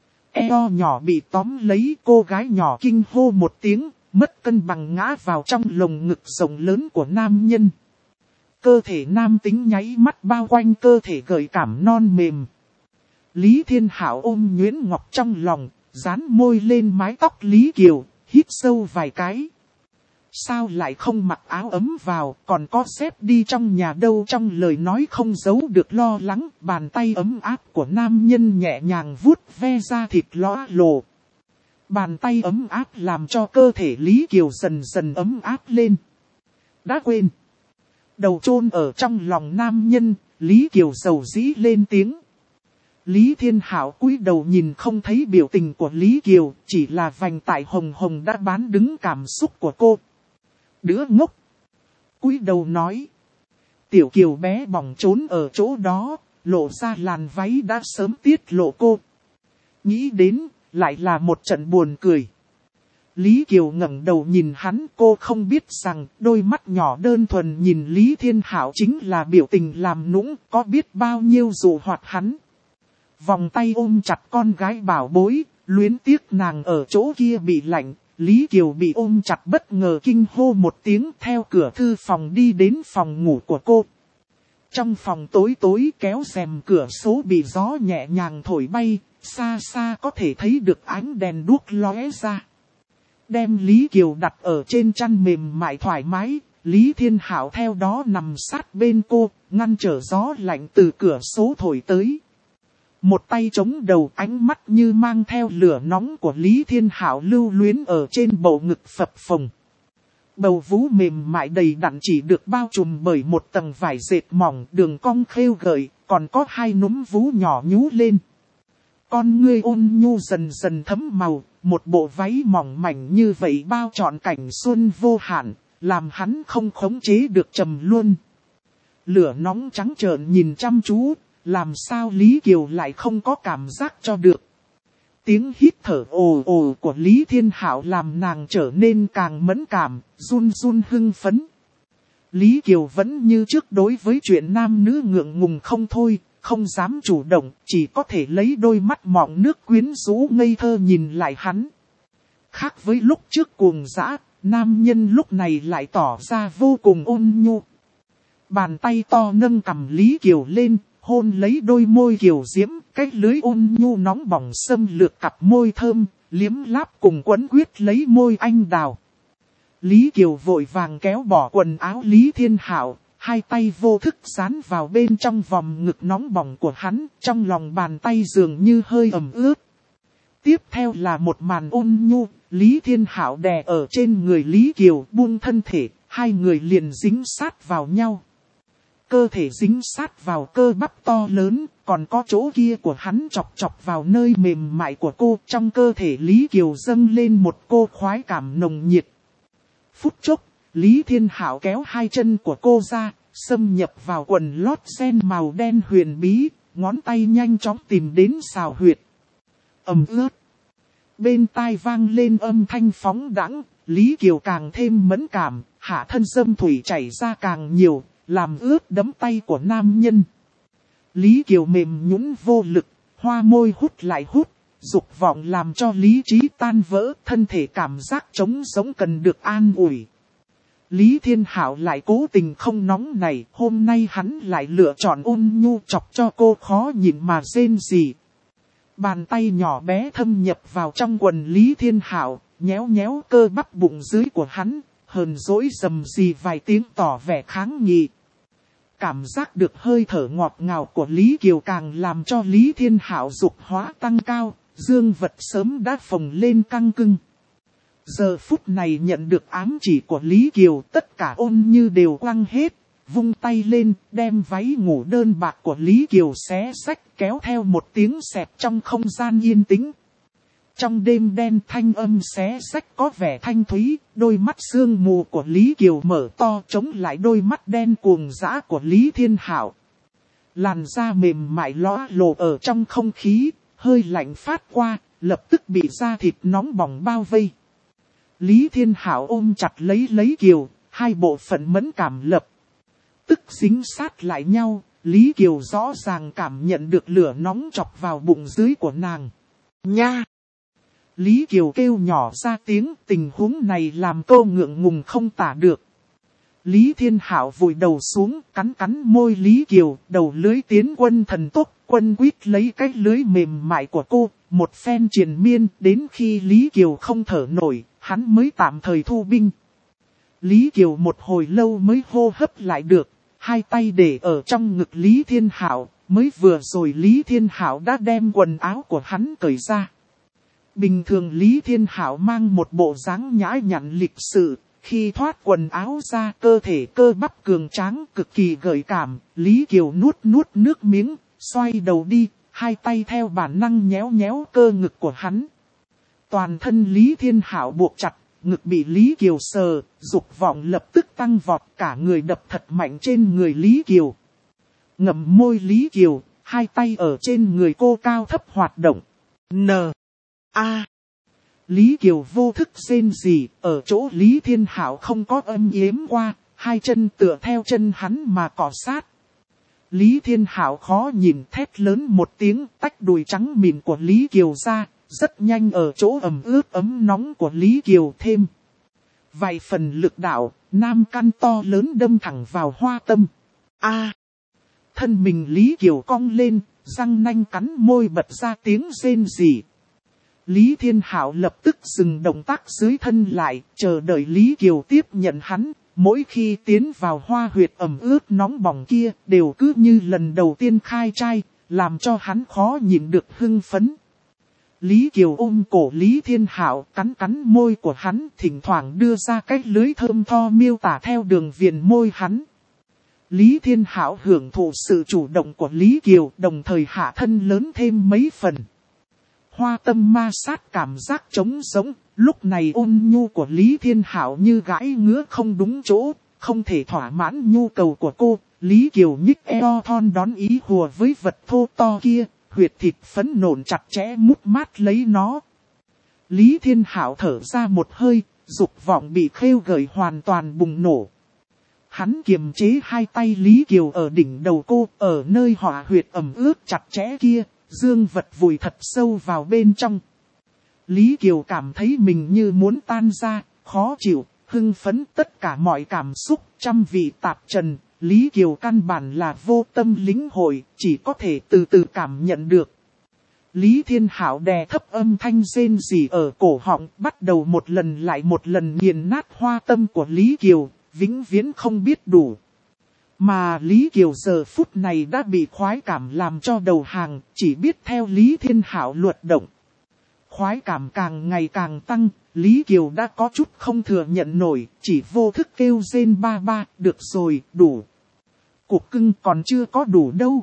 eo nhỏ bị tóm lấy, cô gái nhỏ kinh hô một tiếng, mất cân bằng ngã vào trong lồng ngực rộng lớn của nam nhân. Cơ thể nam tính nháy mắt bao quanh cơ thể gợi cảm non mềm. Lý Thiên Hảo ôm Nguyễn Ngọc trong lòng, dán môi lên mái tóc Lý Kiều, hít sâu vài cái. Sao lại không mặc áo ấm vào, còn có xếp đi trong nhà đâu? Trong lời nói không giấu được lo lắng, bàn tay ấm áp của nam nhân nhẹ nhàng vuốt ve da thịt lõa lồ. Bàn tay ấm áp làm cho cơ thể Lý Kiều dần dần ấm áp lên. Đã quên. Đầu chôn ở trong lòng nam nhân, Lý Kiều dầu dĩ lên tiếng. Lý Thiên Hảo cúi đầu nhìn không thấy biểu tình của Lý Kiều, chỉ là vành tai hồng hồng đã bán đứng cảm xúc của cô. Đứa ngốc. Cúi đầu nói. Tiểu Kiều bé bỏng trốn ở chỗ đó, lộ ra làn váy đã sớm tiết lộ cô. Nghĩ đến, lại là một trận buồn cười. Lý Kiều ngẩng đầu nhìn hắn, cô không biết rằng đôi mắt nhỏ đơn thuần nhìn Lý Thiên Hảo chính là biểu tình làm nũng, có biết bao nhiêu dụ hoạt hắn. Vòng tay ôm chặt con gái bảo bối, luyến tiếc nàng ở chỗ kia bị lạnh, Lý Kiều bị ôm chặt bất ngờ kinh hô một tiếng theo cửa thư phòng đi đến phòng ngủ của cô. Trong phòng tối tối kéo rèm cửa sổ bị gió nhẹ nhàng thổi bay, xa xa có thể thấy được ánh đèn đuốc lóe ra. Đem Lý Kiều đặt ở trên chăn mềm mại thoải mái, Lý Thiên Hảo theo đó nằm sát bên cô, ngăn trở gió lạnh từ cửa sổ thổi tới. Một tay chống đầu, ánh mắt như mang theo lửa nóng của Lý Thiên Hảo lưu luyến ở trên bầu ngực phập phồng. Bầu vú mềm mại đầy đặn chỉ được bao trùm bởi một tầng vải dệt mỏng, đường cong khêu gợi, còn có hai núm vú nhỏ nhú lên. Con ngươi ôn nhu dần dần thấm màu, một bộ váy mỏng mảnh như vậy bao trọn cảnh xuân vô hạn, làm hắn không khống chế được trầm luôn. Lửa nóng trắng trợn nhìn chăm chú, làm sao Lý Kiều lại không có cảm giác cho được. Tiếng hít thở ồ ồ của Lý Thiên Hảo làm nàng trở nên càng mẫn cảm, run run hưng phấn. Lý Kiều vẫn như trước đối với chuyện nam nữ ngượng ngùng không thôi, không dám chủ động, chỉ có thể lấy đôi mắt mọng nước quyến rũ ngây thơ nhìn lại hắn. Khác với lúc trước cuồng dã, nam nhân lúc này lại tỏ ra vô cùng ôn nhu. Bàn tay to nâng cằm Lý Kiều lên, hôn lấy đôi môi kiều diễm, cái lưới ôn nhu nóng bỏng xâm lược cặp môi thơm, liếm láp cùng quấn quyết lấy môi anh đào. Lý Kiều vội vàng kéo bỏ quần áo Lý Thiên Hảo, hai tay vô thức dán vào bên trong vòng ngực nóng bỏng của hắn, trong lòng bàn tay dường như hơi ẩm ướt. Tiếp theo là một màn ôn nhu, Lý Thiên Hảo đè ở trên người Lý Kiều buông thân thể, hai người liền dính sát vào nhau. Cơ thể dính sát vào cơ bắp to lớn, còn có chỗ kia của hắn chọc chọc vào nơi mềm mại của cô. Trong cơ thể Lý Kiều dâng lên một cô khoái cảm nồng nhiệt. Phút chốc, Lý Thiên Hảo kéo hai chân của cô ra, xâm nhập vào quần lót sen màu đen huyền bí, ngón tay nhanh chóng tìm đến xào huyệt. Ầm ướt. Bên tai vang lên âm thanh phóng đãng, Lý Kiều càng thêm mẫn cảm, hạ thân dâm thủy chảy ra càng nhiều, làm ướt đẫm tay của nam nhân. Lý Kiều mềm nhũn vô lực, hoa môi hút lại hút, dục vọng làm cho lý trí tan vỡ, thân thể cảm giác trống sống cần được an ủi. Lý Thiên Hạo lại cố tình không nóng này, hôm nay hắn lại lựa chọn ôn nhu chọc cho cô khó nhịn mà rên rỉ. Bàn tay nhỏ bé thâm nhập vào trong quần Lý Thiên Hạo, nhéo nhéo cơ bắp bụng dưới của hắn, hờn dỗi rầm rì vài tiếng tỏ vẻ kháng nghị. Cảm giác được hơi thở ngọt ngào của Lý Kiều càng làm cho Lý Thiên Hạo dục hóa tăng cao, dương vật sớm đã phồng lên căng cưng. Giờ phút này nhận được ám chỉ của Lý Kiều, tất cả ôn như đều quăng hết, vung tay lên, đem váy ngủ đơn bạc của Lý Kiều xé xách kéo theo một tiếng xẹt trong không gian yên tĩnh. Trong đêm đen thanh âm xé xách có vẻ thanh thúy, đôi mắt sương mù của Lý Kiều mở to chống lại đôi mắt đen cuồng dã của Lý Thiên Hạo. Làn da mềm mại lõa lồ ở trong không khí, hơi lạnh phát qua, lập tức bị da thịt nóng bỏng bao vây. Lý Thiên Hạo ôm chặt lấy lấy Kiều, hai bộ phận mẫn cảm lập tức dính sát lại nhau, Lý Kiều rõ ràng cảm nhận được lửa nóng chọc vào bụng dưới của nàng. Nha! Lý Kiều kêu nhỏ ra tiếng, tình huống này làm cô ngượng ngùng không tả được. Lý Thiên Hạo vùi đầu xuống, cắn cắn môi Lý Kiều, đầu lưới tiến quân thần tốc, quân quýt lấy cái lưới mềm mại của cô, một phen triền miên, đến khi Lý Kiều không thở nổi, hắn mới tạm thời thu binh. Lý Kiều một hồi lâu mới hô hấp lại được, hai tay để ở trong ngực Lý Thiên Hạo, mới vừa rồi Lý Thiên Hạo đã đem quần áo của hắn cởi ra. Bình thường Lý Thiên Hạo mang một bộ dáng nhã nhặn lịch sự, khi thoát quần áo ra cơ thể cơ bắp cường tráng cực kỳ gợi cảm, Lý Kiều nuốt nuốt nước miếng, xoay đầu đi, hai tay theo bản năng nhéo nhéo cơ ngực của hắn. Toàn thân Lý Thiên Hạo buộc chặt, ngực bị Lý Kiều sờ, dục vọng lập tức tăng vọt, cả người đập thật mạnh trên người Lý Kiều. Ngậm môi Lý Kiều, hai tay ở trên người cô cao thấp hoạt động. N. A. Lý Kiều vô thức rên rỉ, ở chỗ Lý Thiên Hạo không có âm yếm qua, hai chân tựa theo chân hắn mà cọ sát. Lý Thiên Hạo khó nhìn thét lớn một tiếng, tách đùi trắng mịn của Lý Kiều ra, rất nhanh ở chỗ ẩm ướt ấm nóng của Lý Kiều thêm vài phần lực đạo, nam căn to lớn đâm thẳng vào hoa tâm. A. Thân mình Lý Kiều cong lên, răng nanh cắn môi bật ra tiếng rên rỉ. Lý Thiên Hạo lập tức dừng động tác dưới thân lại, chờ đợi Lý Kiều tiếp nhận hắn. Mỗi khi tiến vào hoa huyệt ẩm ướt nóng bỏng kia, đều cứ như lần đầu tiên khai trai, làm cho hắn khó nhịn được hưng phấn. Lý Kiều ôm cổ Lý Thiên Hạo, cắn cắn môi của hắn, thỉnh thoảng đưa ra cái lưới thơm tho miêu tả theo đường viền môi hắn. Lý Thiên Hạo hưởng thụ sự chủ động của Lý Kiều, đồng thời hạ thân lớn thêm mấy phần. Hoa tâm ma sát cảm giác trống sống, lúc này ôn nhu của Lý Thiên Hạo như gãi ngứa không đúng chỗ, không thể thỏa mãn nhu cầu của cô. Lý Kiều nhích eo thon đón ý hùa với vật thô to kia, huyệt thịt phấn nộn chặt chẽ mút mát lấy nó. Lý Thiên Hạo thở ra một hơi, dục vọng bị khêu gợi hoàn toàn bùng nổ. Hắn kiềm chế hai tay Lý Kiều ở đỉnh đầu cô, ở nơi hỏa huyệt ẩm ướt chặt chẽ kia, dương vật vùi thật sâu vào bên trong. Lý Kiều cảm thấy mình như muốn tan ra, khó chịu, hưng phấn, tất cả mọi cảm xúc, trăm vị tạp trần. Lý Kiều căn bản là vô tâm lĩnh hội, chỉ có thể từ từ cảm nhận được. Lý Thiên Hạo đè thấp âm thanh rên rỉ ở cổ họng, bắt đầu một lần lại một lần nghiền nát hoa tâm của Lý Kiều, vĩnh viễn không biết đủ. Mà Lý Kiều giờ phút này đã bị khoái cảm làm cho đầu hàng, chỉ biết theo Lý Thiên Hạo luật động. Khoái cảm càng ngày càng tăng, Lý Kiều đã có chút không thừa nhận nổi, chỉ vô thức kêu rên ba ba, được rồi, đủ. Cục cưng còn chưa có đủ đâu.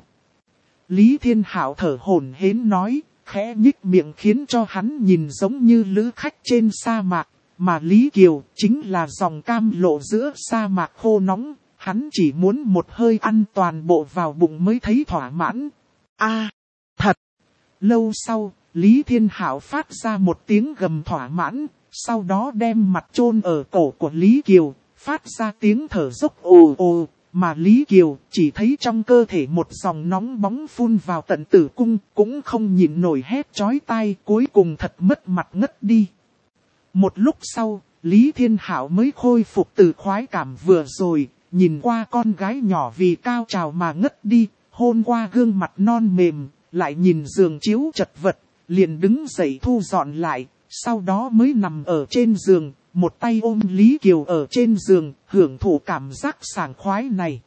Lý Thiên Hạo thở hổn hển nói, khẽ nhích miệng khiến cho hắn nhìn giống như lữ khách trên sa mạc, mà Lý Kiều chính là dòng cam lộ giữa sa mạc khô nóng, hắn chỉ muốn một hơi ăn toàn bộ vào bụng mới thấy thỏa mãn. A, thật! Lâu sau, Lý Thiên Hạo phát ra một tiếng gầm thỏa mãn, sau đó đem mặt chôn ở cổ của Lý Kiều, phát ra tiếng thở dốc ồ ồ, mà Lý Kiều chỉ thấy trong cơ thể một dòng nóng bóng phun vào tận tử cung, cũng không nhịn nổi hét chói tai, cuối cùng thật mất mặt ngất đi. Một lúc sau, Lý Thiên Hạo mới khôi phục từ khoái cảm vừa rồi, nhìn qua con gái nhỏ vì cao trào mà ngất đi, hôn qua gương mặt non mềm, lại nhìn giường chiếu chật vật, liền đứng dậy thu dọn lại, sau đó mới nằm ở trên giường, một tay ôm Lý Kiều ở trên giường, hưởng thụ cảm giác sảng khoái này.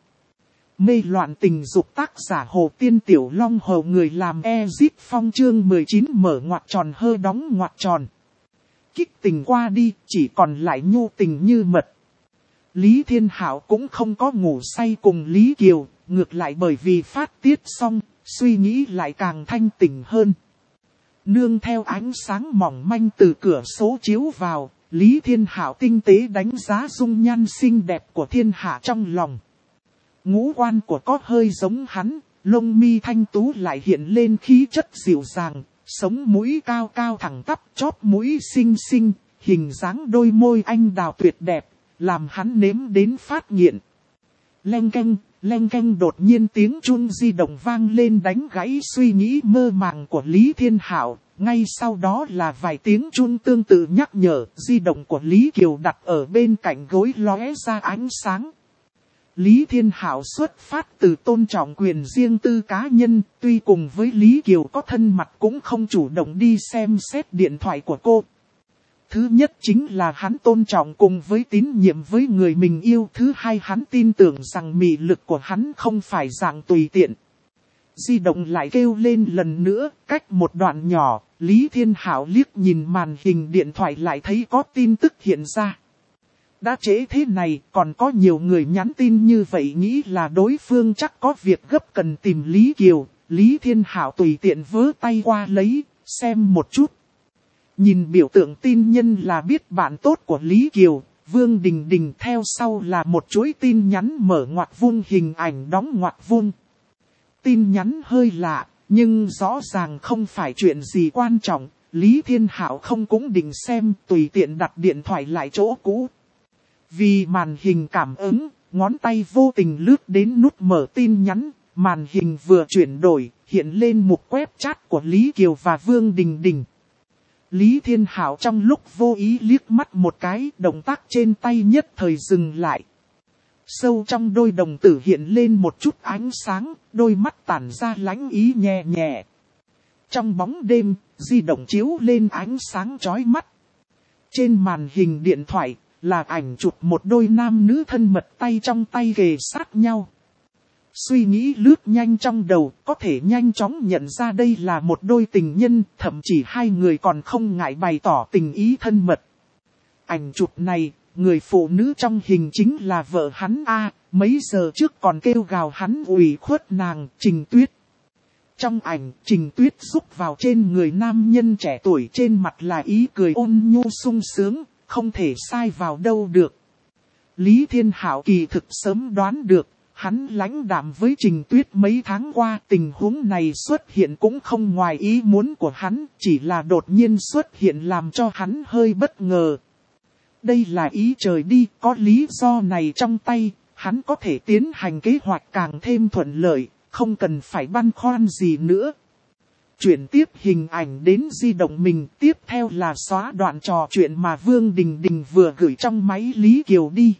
Mê loạn tình dục, tác giả Hồ Tiên Tiểu Long Hầu, người làm Ezip Phong, chương mười chín mở ngoặc tròn hơ đóng ngoặc tròn. Kích tình qua đi, chỉ còn lại nhu tình như mật. Lý Thiên Hạo cũng không có ngủ say cùng Lý Kiều, ngược lại bởi vì phát tiết xong, suy nghĩ lại càng thanh tỉnh hơn. Nương theo ánh sáng mỏng manh từ cửa sổ chiếu vào, Lý Thiên Hạo tinh tế đánh giá dung nhan xinh đẹp của thiên hạ trong lòng. Ngũ quan của có hơi giống hắn, lông mi thanh tú lại hiện lên khí chất dịu dàng, sống mũi cao cao thẳng tắp, chóp mũi xinh xinh, hình dáng đôi môi anh đào tuyệt đẹp, làm hắn nếm đến phát nghiện. Leng keng, leng keng, đột nhiên tiếng chuông di động vang lên đánh gãy suy nghĩ mơ màng của Lý Thiên Hạo. Ngay sau đó là vài tiếng chuông tương tự nhắc nhở, di động của Lý Kiều đặt ở bên cạnh gối lóe ra ánh sáng. Lý Thiên Hạo xuất phát từ tôn trọng quyền riêng tư cá nhân, tuy cùng với Lý Kiều có thân mật cũng không chủ động đi xem xét điện thoại của cô. Thứ nhất chính là hắn tôn trọng cùng với tín nhiệm với người mình yêu. Thứ hai, hắn tin tưởng rằng mị lực của hắn không phải dạng tùy tiện. Di động lại kêu lên lần nữa, cách một đoạn nhỏ, Lý Thiên Hạo liếc nhìn màn hình điện thoại lại thấy có tin tức hiện ra. Đã trễ thế này, còn có nhiều người nhắn tin như vậy, nghĩ là đối phương chắc có việc gấp cần tìm Lý Kiều. Lý Thiên Hạo tùy tiện vớ tay qua lấy, xem một chút. Nhìn biểu tượng tin nhân là biết bạn tốt của Lý Kiều, Vương Đình Đình, theo sau là một chuỗi tin nhắn mở ngoặc vuông hình ảnh đóng ngoặc vuông. Tin nhắn hơi lạ, nhưng rõ ràng không phải chuyện gì quan trọng, Lý Thiên Hạo không cũng định xem, tùy tiện đặt điện thoại lại chỗ cũ. Vì màn hình cảm ứng, ngón tay vô tình lướt đến nút mở tin nhắn, màn hình vừa chuyển đổi, hiện lên mục web chat của Lý Kiều và Vương Đình Đình. Lý Thiên Hạo trong lúc vô ý liếc mắt một cái, động tác trên tay nhất thời dừng lại. Sâu trong đôi đồng tử hiện lên một chút ánh sáng, đôi mắt tản ra lánh ý nhẹ nhẹ. Trong bóng đêm, di động chiếu lên ánh sáng chói mắt. Trên màn hình điện thoại là ảnh chụp một đôi nam nữ thân mật tay trong tay kề sát nhau. Suy nghĩ lướt nhanh trong đầu, có thể nhanh chóng nhận ra đây là một đôi tình nhân, thậm chí hai người còn không ngại bày tỏ tình ý thân mật. Ảnh chụp này, người phụ nữ trong hình chính là vợ hắn a, mấy giờ trước còn kêu gào hắn ủy khuất nàng, Trình Tuyết. Trong ảnh, Trình Tuyết rúc vào trên người nam nhân trẻ tuổi, trên mặt là ý cười ôn nhu sung sướng, không thể sai vào đâu được. Lý Thiên Hạo kỳ thực sớm đoán được, hắn lãnh đạm với Trình Tuyết mấy tháng qua, tình huống này xuất hiện cũng không ngoài ý muốn của hắn, chỉ là đột nhiên xuất hiện làm cho hắn hơi bất ngờ. Đây là ý trời đi, có lý do này trong tay, hắn có thể tiến hành kế hoạch càng thêm thuận lợi, không cần phải băn khoăn gì nữa. Chuyển tiếp hình ảnh đến di động mình, tiếp theo là xóa đoạn trò chuyện mà Vương Đình Đình vừa gửi trong máy Lý Kiều đi.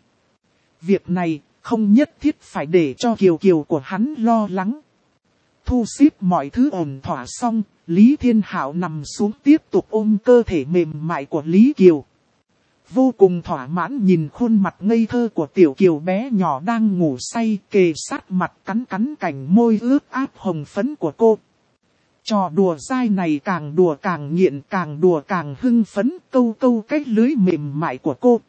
Việc này không nhất thiết phải để cho Kiều Kiều của hắn lo lắng. Thu xếp mọi thứ ổn thỏa xong, Lý Thiên Hạo nằm xuống tiếp tục ôm cơ thể mềm mại của Lý Kiều. Vô cùng thỏa mãn nhìn khuôn mặt ngây thơ của tiểu Kiều bé nhỏ đang ngủ say, kề sát mặt cắn cắn cảnh môi ướt át hồng phấn của cô. Trò đùa dai này càng đùa càng nghiện, càng đùa càng hưng phấn, câu câu cái lưới mềm mại của cô.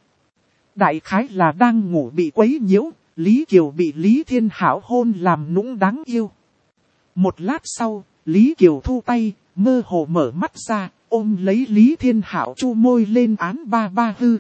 Đại khái là đang ngủ bị quấy nhiễu, Lý Kiều bị Lý Thiên Hạo hôn làm nũng đáng yêu. Một lát sau, Lý Kiều thu tay, mơ hồ mở mắt ra, ôm lấy Lý Thiên Hạo chu môi lên án ba ba hư.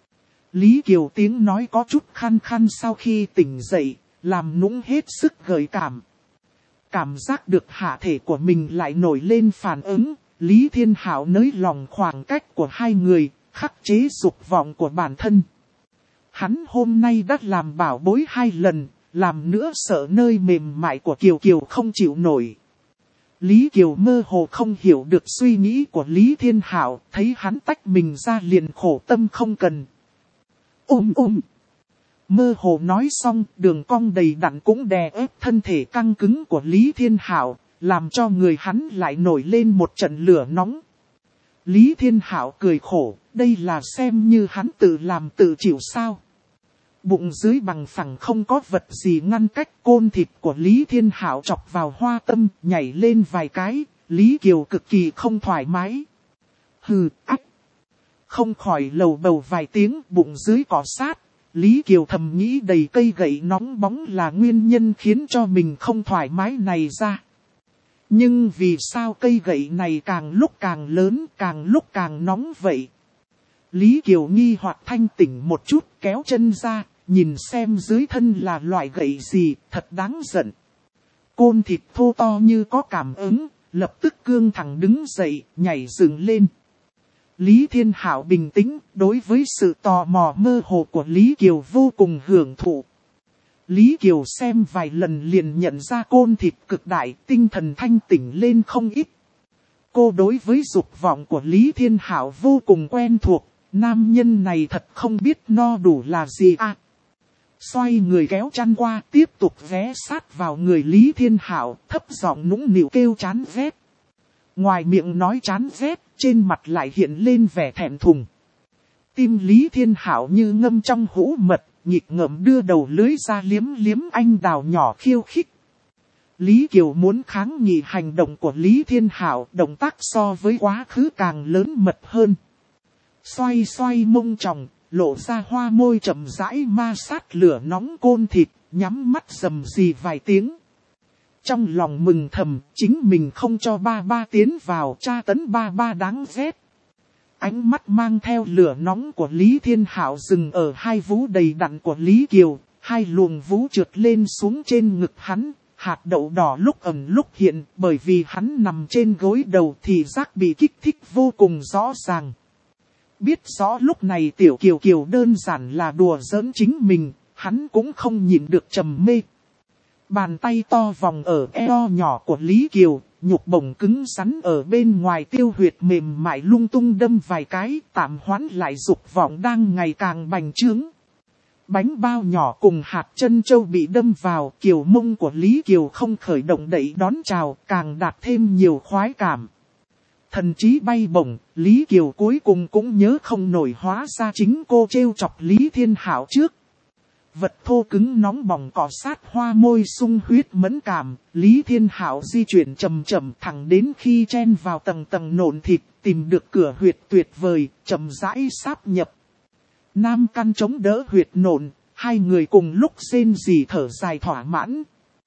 Lý Kiều tiếng nói có chút khăn khăn sau khi tỉnh dậy, làm nũng hết sức gợi cảm. Cảm giác được hạ thể của mình lại nổi lên phản ứng, Lý Thiên Hạo nới lòng khoảng cách của hai người, khắc chế dục vọng của bản thân. Hắn hôm nay đã làm bảo bối hai lần, làm nữa sợ nơi mềm mại của Kiều Kiều không chịu nổi. Lý Kiều mơ hồ không hiểu được suy nghĩ của Lý Thiên Hạo, thấy hắn tách mình ra liền khổ tâm không cần. Ôm ôm. Mơ hồ nói xong, đường cong đầy đặn cũng đè ép thân thể căng cứng của Lý Thiên Hạo, làm cho người hắn lại nổi lên một trận lửa nóng. Lý Thiên Hạo cười khổ, đây là xem như hắn tự làm tự chịu sao. Bụng dưới bằng phẳng không có vật gì ngăn cách, côn thịt của Lý Thiên Hạo chọc vào hoa tâm, nhảy lên vài cái, Lý Kiều cực kỳ không thoải mái. Hừ, ách. Không khỏi lầu bầu vài tiếng, bụng dưới cọ sát. Lý Kiều thầm nghĩ đầy cây gậy nóng bóng là nguyên nhân khiến cho mình không thoải mái này ra. Nhưng vì sao cây gậy này càng lúc càng lớn, càng lúc càng nóng vậy? Lý Kiều nghi hoặc thanh tỉnh một chút, kéo chân ra, nhìn xem dưới thân là loại gậy gì, thật đáng giận. Côn thịt thô to như có cảm ứng, lập tức cương thẳng đứng dậy, nhảy dựng lên. Lý Thiên Hạo bình tĩnh, đối với sự tò mò mơ hồ của Lý Kiều vô cùng hưởng thụ. Lý Kiều xem vài lần liền nhận ra côn thịt cực đại, tinh thần thanh tỉnh lên không ít. Cô đối với dục vọng của Lý Thiên Hạo vô cùng quen thuộc, nam nhân này thật không biết no đủ là gì à. Xoay người kéo chăn qua, tiếp tục ghé sát vào người Lý Thiên Hạo, thấp giọng nũng nịu kêu chán ghét. Ngoài miệng nói chán ghét, trên mặt lại hiện lên vẻ thẹn thùng. Tim Lý Thiên Hạo như ngâm trong hũ mật, nhịp ngợm đưa đầu lưới ra liếm liếm anh đào nhỏ khiêu khích. Lý Kiều muốn kháng nghị hành động của Lý Thiên Hạo, động tác so với quá khứ càng lớn mật hơn. Xoay xoay mông tròng, lộ ra hoa môi chậm rãi ma sát lửa nóng côn thịt, nhắm mắt rầm rì vài tiếng. Trong lòng mừng thầm, chính mình không cho ba ba tiến vào, tra tấn ba ba đáng ghét. Ánh mắt mang theo lửa nóng của Lý Thiên Hạo dừng ở hai vú đầy đặn của Lý Kiều, hai luồng vú trượt lên xuống trên ngực hắn, hạt đậu đỏ lúc ẩn lúc hiện, bởi vì hắn nằm trên gối đầu thì giác bị kích thích vô cùng rõ ràng. Biết rõ lúc này Tiểu Kiều Kiều đơn giản là đùa giỡn chính mình, hắn cũng không nhịn được trầm mê. Bàn tay to vòng ở eo nhỏ của Lý Kiều, nhục bổng cứng rắn ở bên ngoài tiêu huyệt mềm mại lung tung đâm vài cái, tạm hoãn lại dục vọng đang ngày càng bành trướng. Bánh bao nhỏ cùng hạt chân châu bị đâm vào, kiều mông của Lý Kiều không khởi động đẩy đón chào, càng đạt thêm nhiều khoái cảm. Thần trí bay bổng, Lý Kiều cuối cùng cũng nhớ không nổi hóa ra chính cô trêu chọc Lý Thiên Hạo trước. Vật thô cứng nóng bỏng cọ sát hoa môi sung huyết mẫn cảm, Lý Thiên Hạo di chuyển chậm chậm thẳng đến khi chen vào tầng tầng nộn thịt, tìm được cửa huyệt tuyệt vời, chậm rãi sáp nhập. Nam căn chống đỡ huyệt nộn, hai người cùng lúc rên rỉ thở dài thỏa mãn.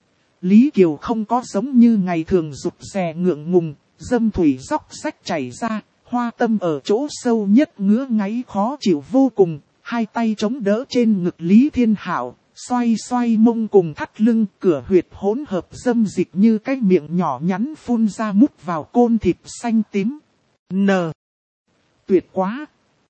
Lý Kiều không có giống như ngày thường rụt rè ngượng ngùng, dâm thủy róc rách chảy ra, hoa tâm ở chỗ sâu nhất ngứa ngáy khó chịu vô cùng. Hai tay chống đỡ trên ngực Lý Thiên Hạo, xoay xoay mông cùng thắt lưng, cửa huyệt hỗn hợp dâm dịch như cái miệng nhỏ nhắn phun ra mút vào côn thịt xanh tím. N. Tuyệt quá!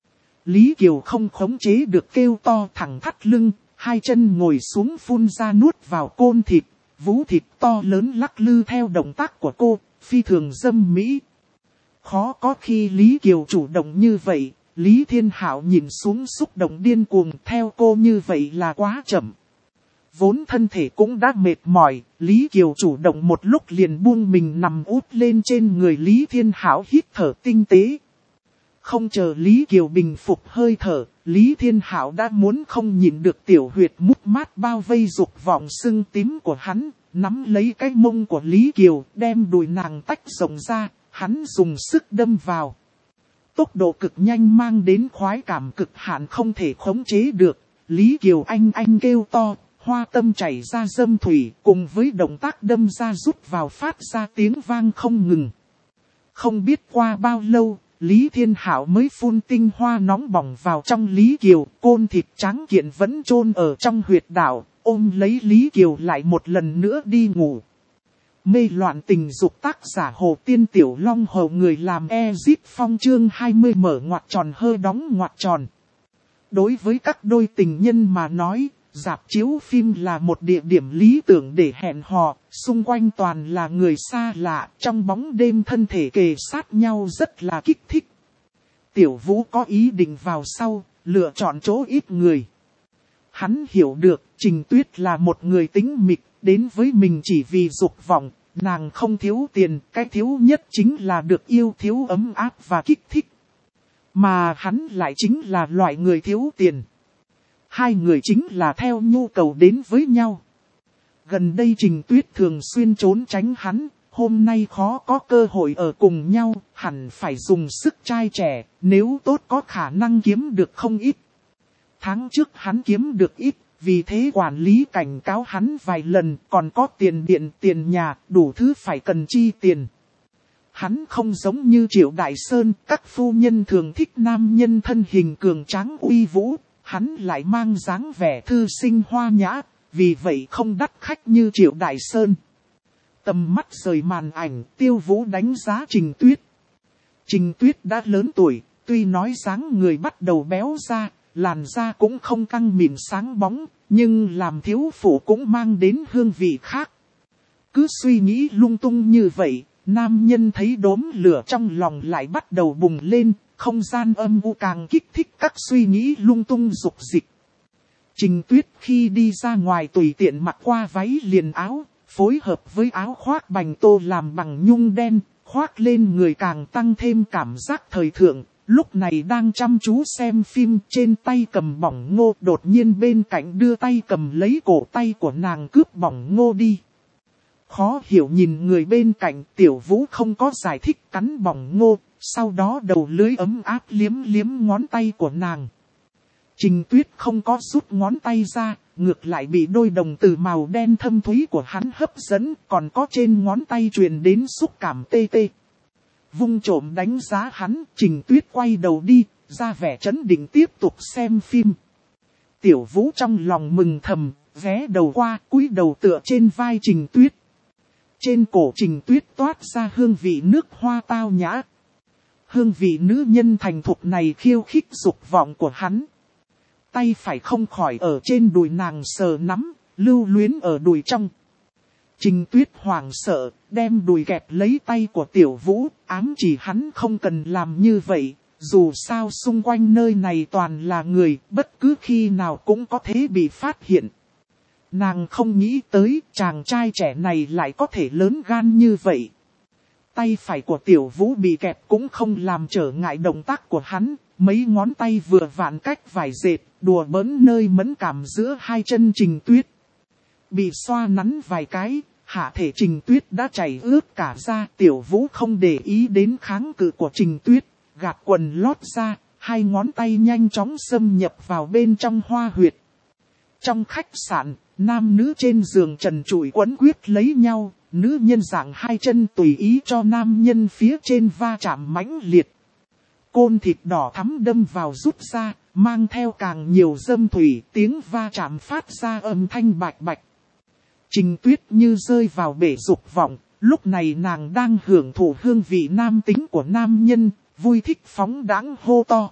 Lý Kiều không khống chế được kêu to thẳng thắt lưng, hai chân ngồi xuống phun ra nuốt vào côn thịt, vú thịt to lớn lắc lư theo động tác của cô, phi thường dâm mỹ. Khó có khi Lý Kiều chủ động như vậy. Lý Thiên Hạo nhìn xuống xúc động điên cuồng theo cô như vậy là quá chậm. Vốn thân thể cũng đã mệt mỏi, Lý Kiều chủ động một lúc liền buông mình nằm úp lên trên người Lý Thiên Hạo hít thở tinh tế. Không chờ Lý Kiều bình phục hơi thở, Lý Thiên Hạo đã muốn không nhịn được tiểu huyệt mút mát bao vây dục vọng sưng tím của hắn, nắm lấy cái mông của Lý Kiều đem đùi nàng tách rộng ra, hắn dùng sức đâm vào. Tốc độ cực nhanh mang đến khoái cảm cực hạn không thể khống chế được. Lý Kiều Anh Anh kêu to, hoa tâm chảy ra dâm thủy cùng với động tác đâm ra rút vào phát ra tiếng vang không ngừng. Không biết qua bao lâu, Lý Thiên Hạo mới phun tinh hoa nóng bỏng vào trong Lý Kiều. Côn thịt trắng kiện vẫn chôn ở trong huyệt đạo, ôm lấy Lý Kiều lại một lần nữa đi ngủ. Mê loạn tình dục tác giả Hồ Tiên Tiểu Long Hầu người làm Ezip Phong chương hai mươi mở ngoặc tròn hơ đóng ngoặc tròn. Đối với các đôi tình nhân mà nói, rạp chiếu phim là một địa điểm lý tưởng để hẹn hò, xung quanh toàn là người xa lạ, trong bóng đêm thân thể kề sát nhau rất là kích thích. Tiểu Vũ có ý định vào sau, lựa chọn chỗ ít người. Hắn hiểu được Trình Tuyết là một người tính mịch, đến với mình chỉ vì dục vọng, nàng không thiếu tiền, cái thiếu nhất chính là được yêu, thiếu ấm áp và kích thích. Mà hắn lại chính là loại người thiếu tiền. Hai người chính là theo nhu cầu đến với nhau. Gần đây Trình Tuyết thường xuyên trốn tránh hắn, hôm nay khó có cơ hội ở cùng nhau, hẳn phải dùng sức trai trẻ, nếu tốt có khả năng kiếm được không ít. Tháng trước hắn kiếm được ít, vì thế quản lý cảnh cáo hắn vài lần, còn có tiền điện, tiền nhà, đủ thứ phải cần chi tiền. Hắn không giống như Triệu Đại Sơn, các phu nhân thường thích nam nhân thân hình cường tráng uy vũ, hắn lại mang dáng vẻ thư sinh hoa nhã, vì vậy không đắt khách như Triệu Đại Sơn. Tầm mắt rời màn ảnh, Tiêu Vũ đánh giá Trình Tuyết. Trình Tuyết đã lớn tuổi, tuy nói dáng người bắt đầu béo ra, làn da cũng không căng mịn sáng bóng, nhưng làm thiếu phụ cũng mang đến hương vị khác. Cứ suy nghĩ lung tung như vậy, nam nhân thấy đốm lửa trong lòng lại bắt đầu bùng lên, không gian âm u càng kích thích các suy nghĩ lung tung dục dịch. Trình Tuyết khi đi ra ngoài tùy tiện mặc qua váy liền áo, phối hợp với áo khoác bành tô làm bằng nhung đen, khoác lên người càng tăng thêm cảm giác thời thượng. Lúc này đang chăm chú xem phim, trên tay cầm bỏng ngô, đột nhiên bên cạnh đưa tay cầm lấy cổ tay của nàng cướp bỏng ngô đi. Khó hiểu nhìn người bên cạnh, Tiểu Vũ không có giải thích, cắn bỏng ngô, sau đó đầu lưỡi ấm áp liếm liếm ngón tay của nàng. Trình Tuyết không có rút ngón tay ra, ngược lại bị đôi đồng tử màu đen thâm thúy của hắn hấp dẫn, còn có trên ngón tay truyền đến xúc cảm tê tê. Vung trộm đánh giá hắn, Trình Tuyết quay đầu đi, ra vẻ trấn định tiếp tục xem phim. Tiểu Vũ trong lòng mừng thầm, ghé đầu qua, cúi đầu tựa trên vai Trình Tuyết. Trên cổ Trình Tuyết toát ra hương vị nước hoa tao nhã. Hương vị nữ nhân thành thục này khiêu khích dục vọng của hắn. Tay phải không khỏi ở trên đùi nàng sờ nắm, lưu luyến ở đùi trong. Trình Tuyết hoảng sợ, đem đùi kẹp lấy tay của Tiểu Vũ, ám chỉ hắn không cần làm như vậy, dù sao xung quanh nơi này toàn là người, bất cứ khi nào cũng có thể bị phát hiện. Nàng không nghĩ tới chàng trai trẻ này lại có thể lớn gan như vậy. Tay phải của Tiểu Vũ bị kẹp cũng không làm trở ngại động tác của hắn, mấy ngón tay vừa vặn cách vải dệt, đùa bỡn nơi mẫn cảm giữa hai chân Trình Tuyết. Bị xoa nắn vài cái, hạ thể Trình Tuyết đã chảy ướt cả ra. Tiểu Vũ không để ý đến kháng cự của Trình Tuyết, gạt quần lót ra, hai ngón tay nhanh chóng xâm nhập vào bên trong hoa huyệt. Trong khách sạn, nam nữ trên giường trần trụi quấn quýt lấy nhau, nữ nhân dạng hai chân tùy ý cho nam nhân phía trên va chạm mãnh liệt. Côn thịt đỏ thắm đâm vào rút ra, mang theo càng nhiều dâm thủy, tiếng va chạm phát ra âm thanh bạch bạch. Trình Tuyết như rơi vào bể dục vọng, lúc này nàng đang hưởng thụ hương vị nam tính của nam nhân, vui thích phóng đãng hô to.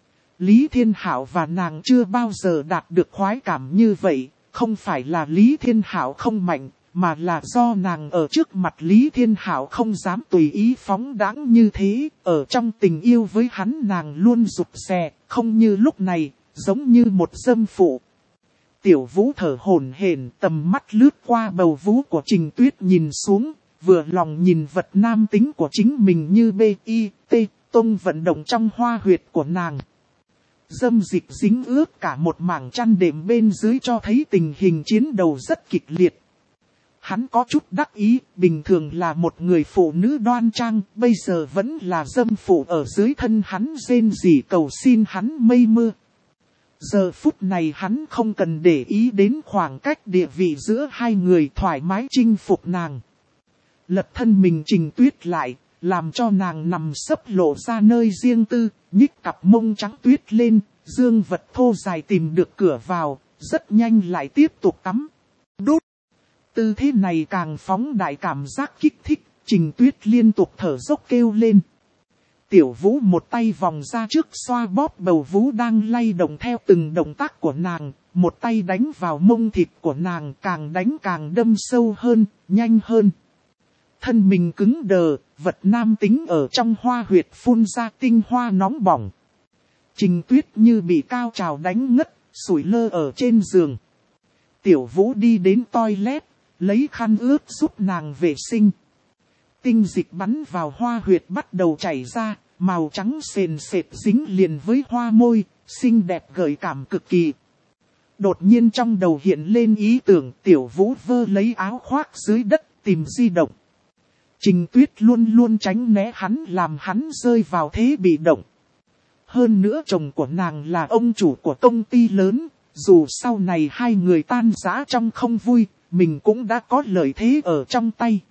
Lý Thiên Hạo và nàng chưa bao giờ đạt được khoái cảm như vậy, không phải là Lý Thiên Hạo không mạnh, mà là do nàng ở trước mặt Lý Thiên Hạo không dám tùy ý phóng đãng như thế, ở trong tình yêu với hắn nàng luôn rụt rè, không như lúc này, giống như một dâm phụ. Tiểu Vũ thở hổn hển, tầm mắt lướt qua bầu vú của Trình Tuyết nhìn xuống, vừa lòng nhìn vật nam tính của chính mình như B I T, tung vận động trong hoa huyệt của nàng. Dâm dịch dính ướt cả một mảng chăn đệm bên dưới cho thấy tình hình chiến đấu rất kịch liệt. Hắn có chút đắc ý, bình thường là một người phụ nữ đoan trang, bây giờ vẫn là dâm phụ ở dưới thân hắn rên rỉ cầu xin hắn mây mưa. Giờ phút này hắn không cần để ý đến khoảng cách địa vị giữa hai người, thoải mái chinh phục nàng. Lật thân mình Trình Tuyết lại, làm cho nàng nằm sấp lộ ra nơi riêng tư, nhích cặp mông trắng tuyết lên, dương vật thô dài tìm được cửa vào, rất nhanh lại tiếp tục tắm. Đút! Tư thế này càng phóng đại cảm giác kích thích, Trình Tuyết liên tục thở dốc kêu lên. Tiểu Vũ một tay vòng ra trước xoa bóp bầu vú đang lay động theo từng động tác của nàng, một tay đánh vào mông thịt của nàng, càng đánh càng đâm sâu hơn, nhanh hơn. Thân mình cứng đờ, vật nam tính ở trong hoa huyệt phun ra tinh hoa nóng bỏng. Trình Tuyết như bị cao trào đánh ngất, sủi lơ ở trên giường. Tiểu Vũ đi đến toilet, lấy khăn ướt giúp nàng vệ sinh. Tinh dịch bắn vào hoa huyệt bắt đầu chảy ra, màu trắng sền sệt dính liền với hoa môi, xinh đẹp gợi cảm cực kỳ. Đột nhiên trong đầu hiện lên ý tưởng Tiểu Vũ vơ lấy áo khoác dưới đất tìm di động. Trình Tuyết luôn luôn tránh né hắn làm hắn rơi vào thế bị động. Hơn nữa chồng của nàng là ông chủ của công ty lớn, dù sau này hai người tan rã trong không vui, mình cũng đã có lợi thế ở trong tay.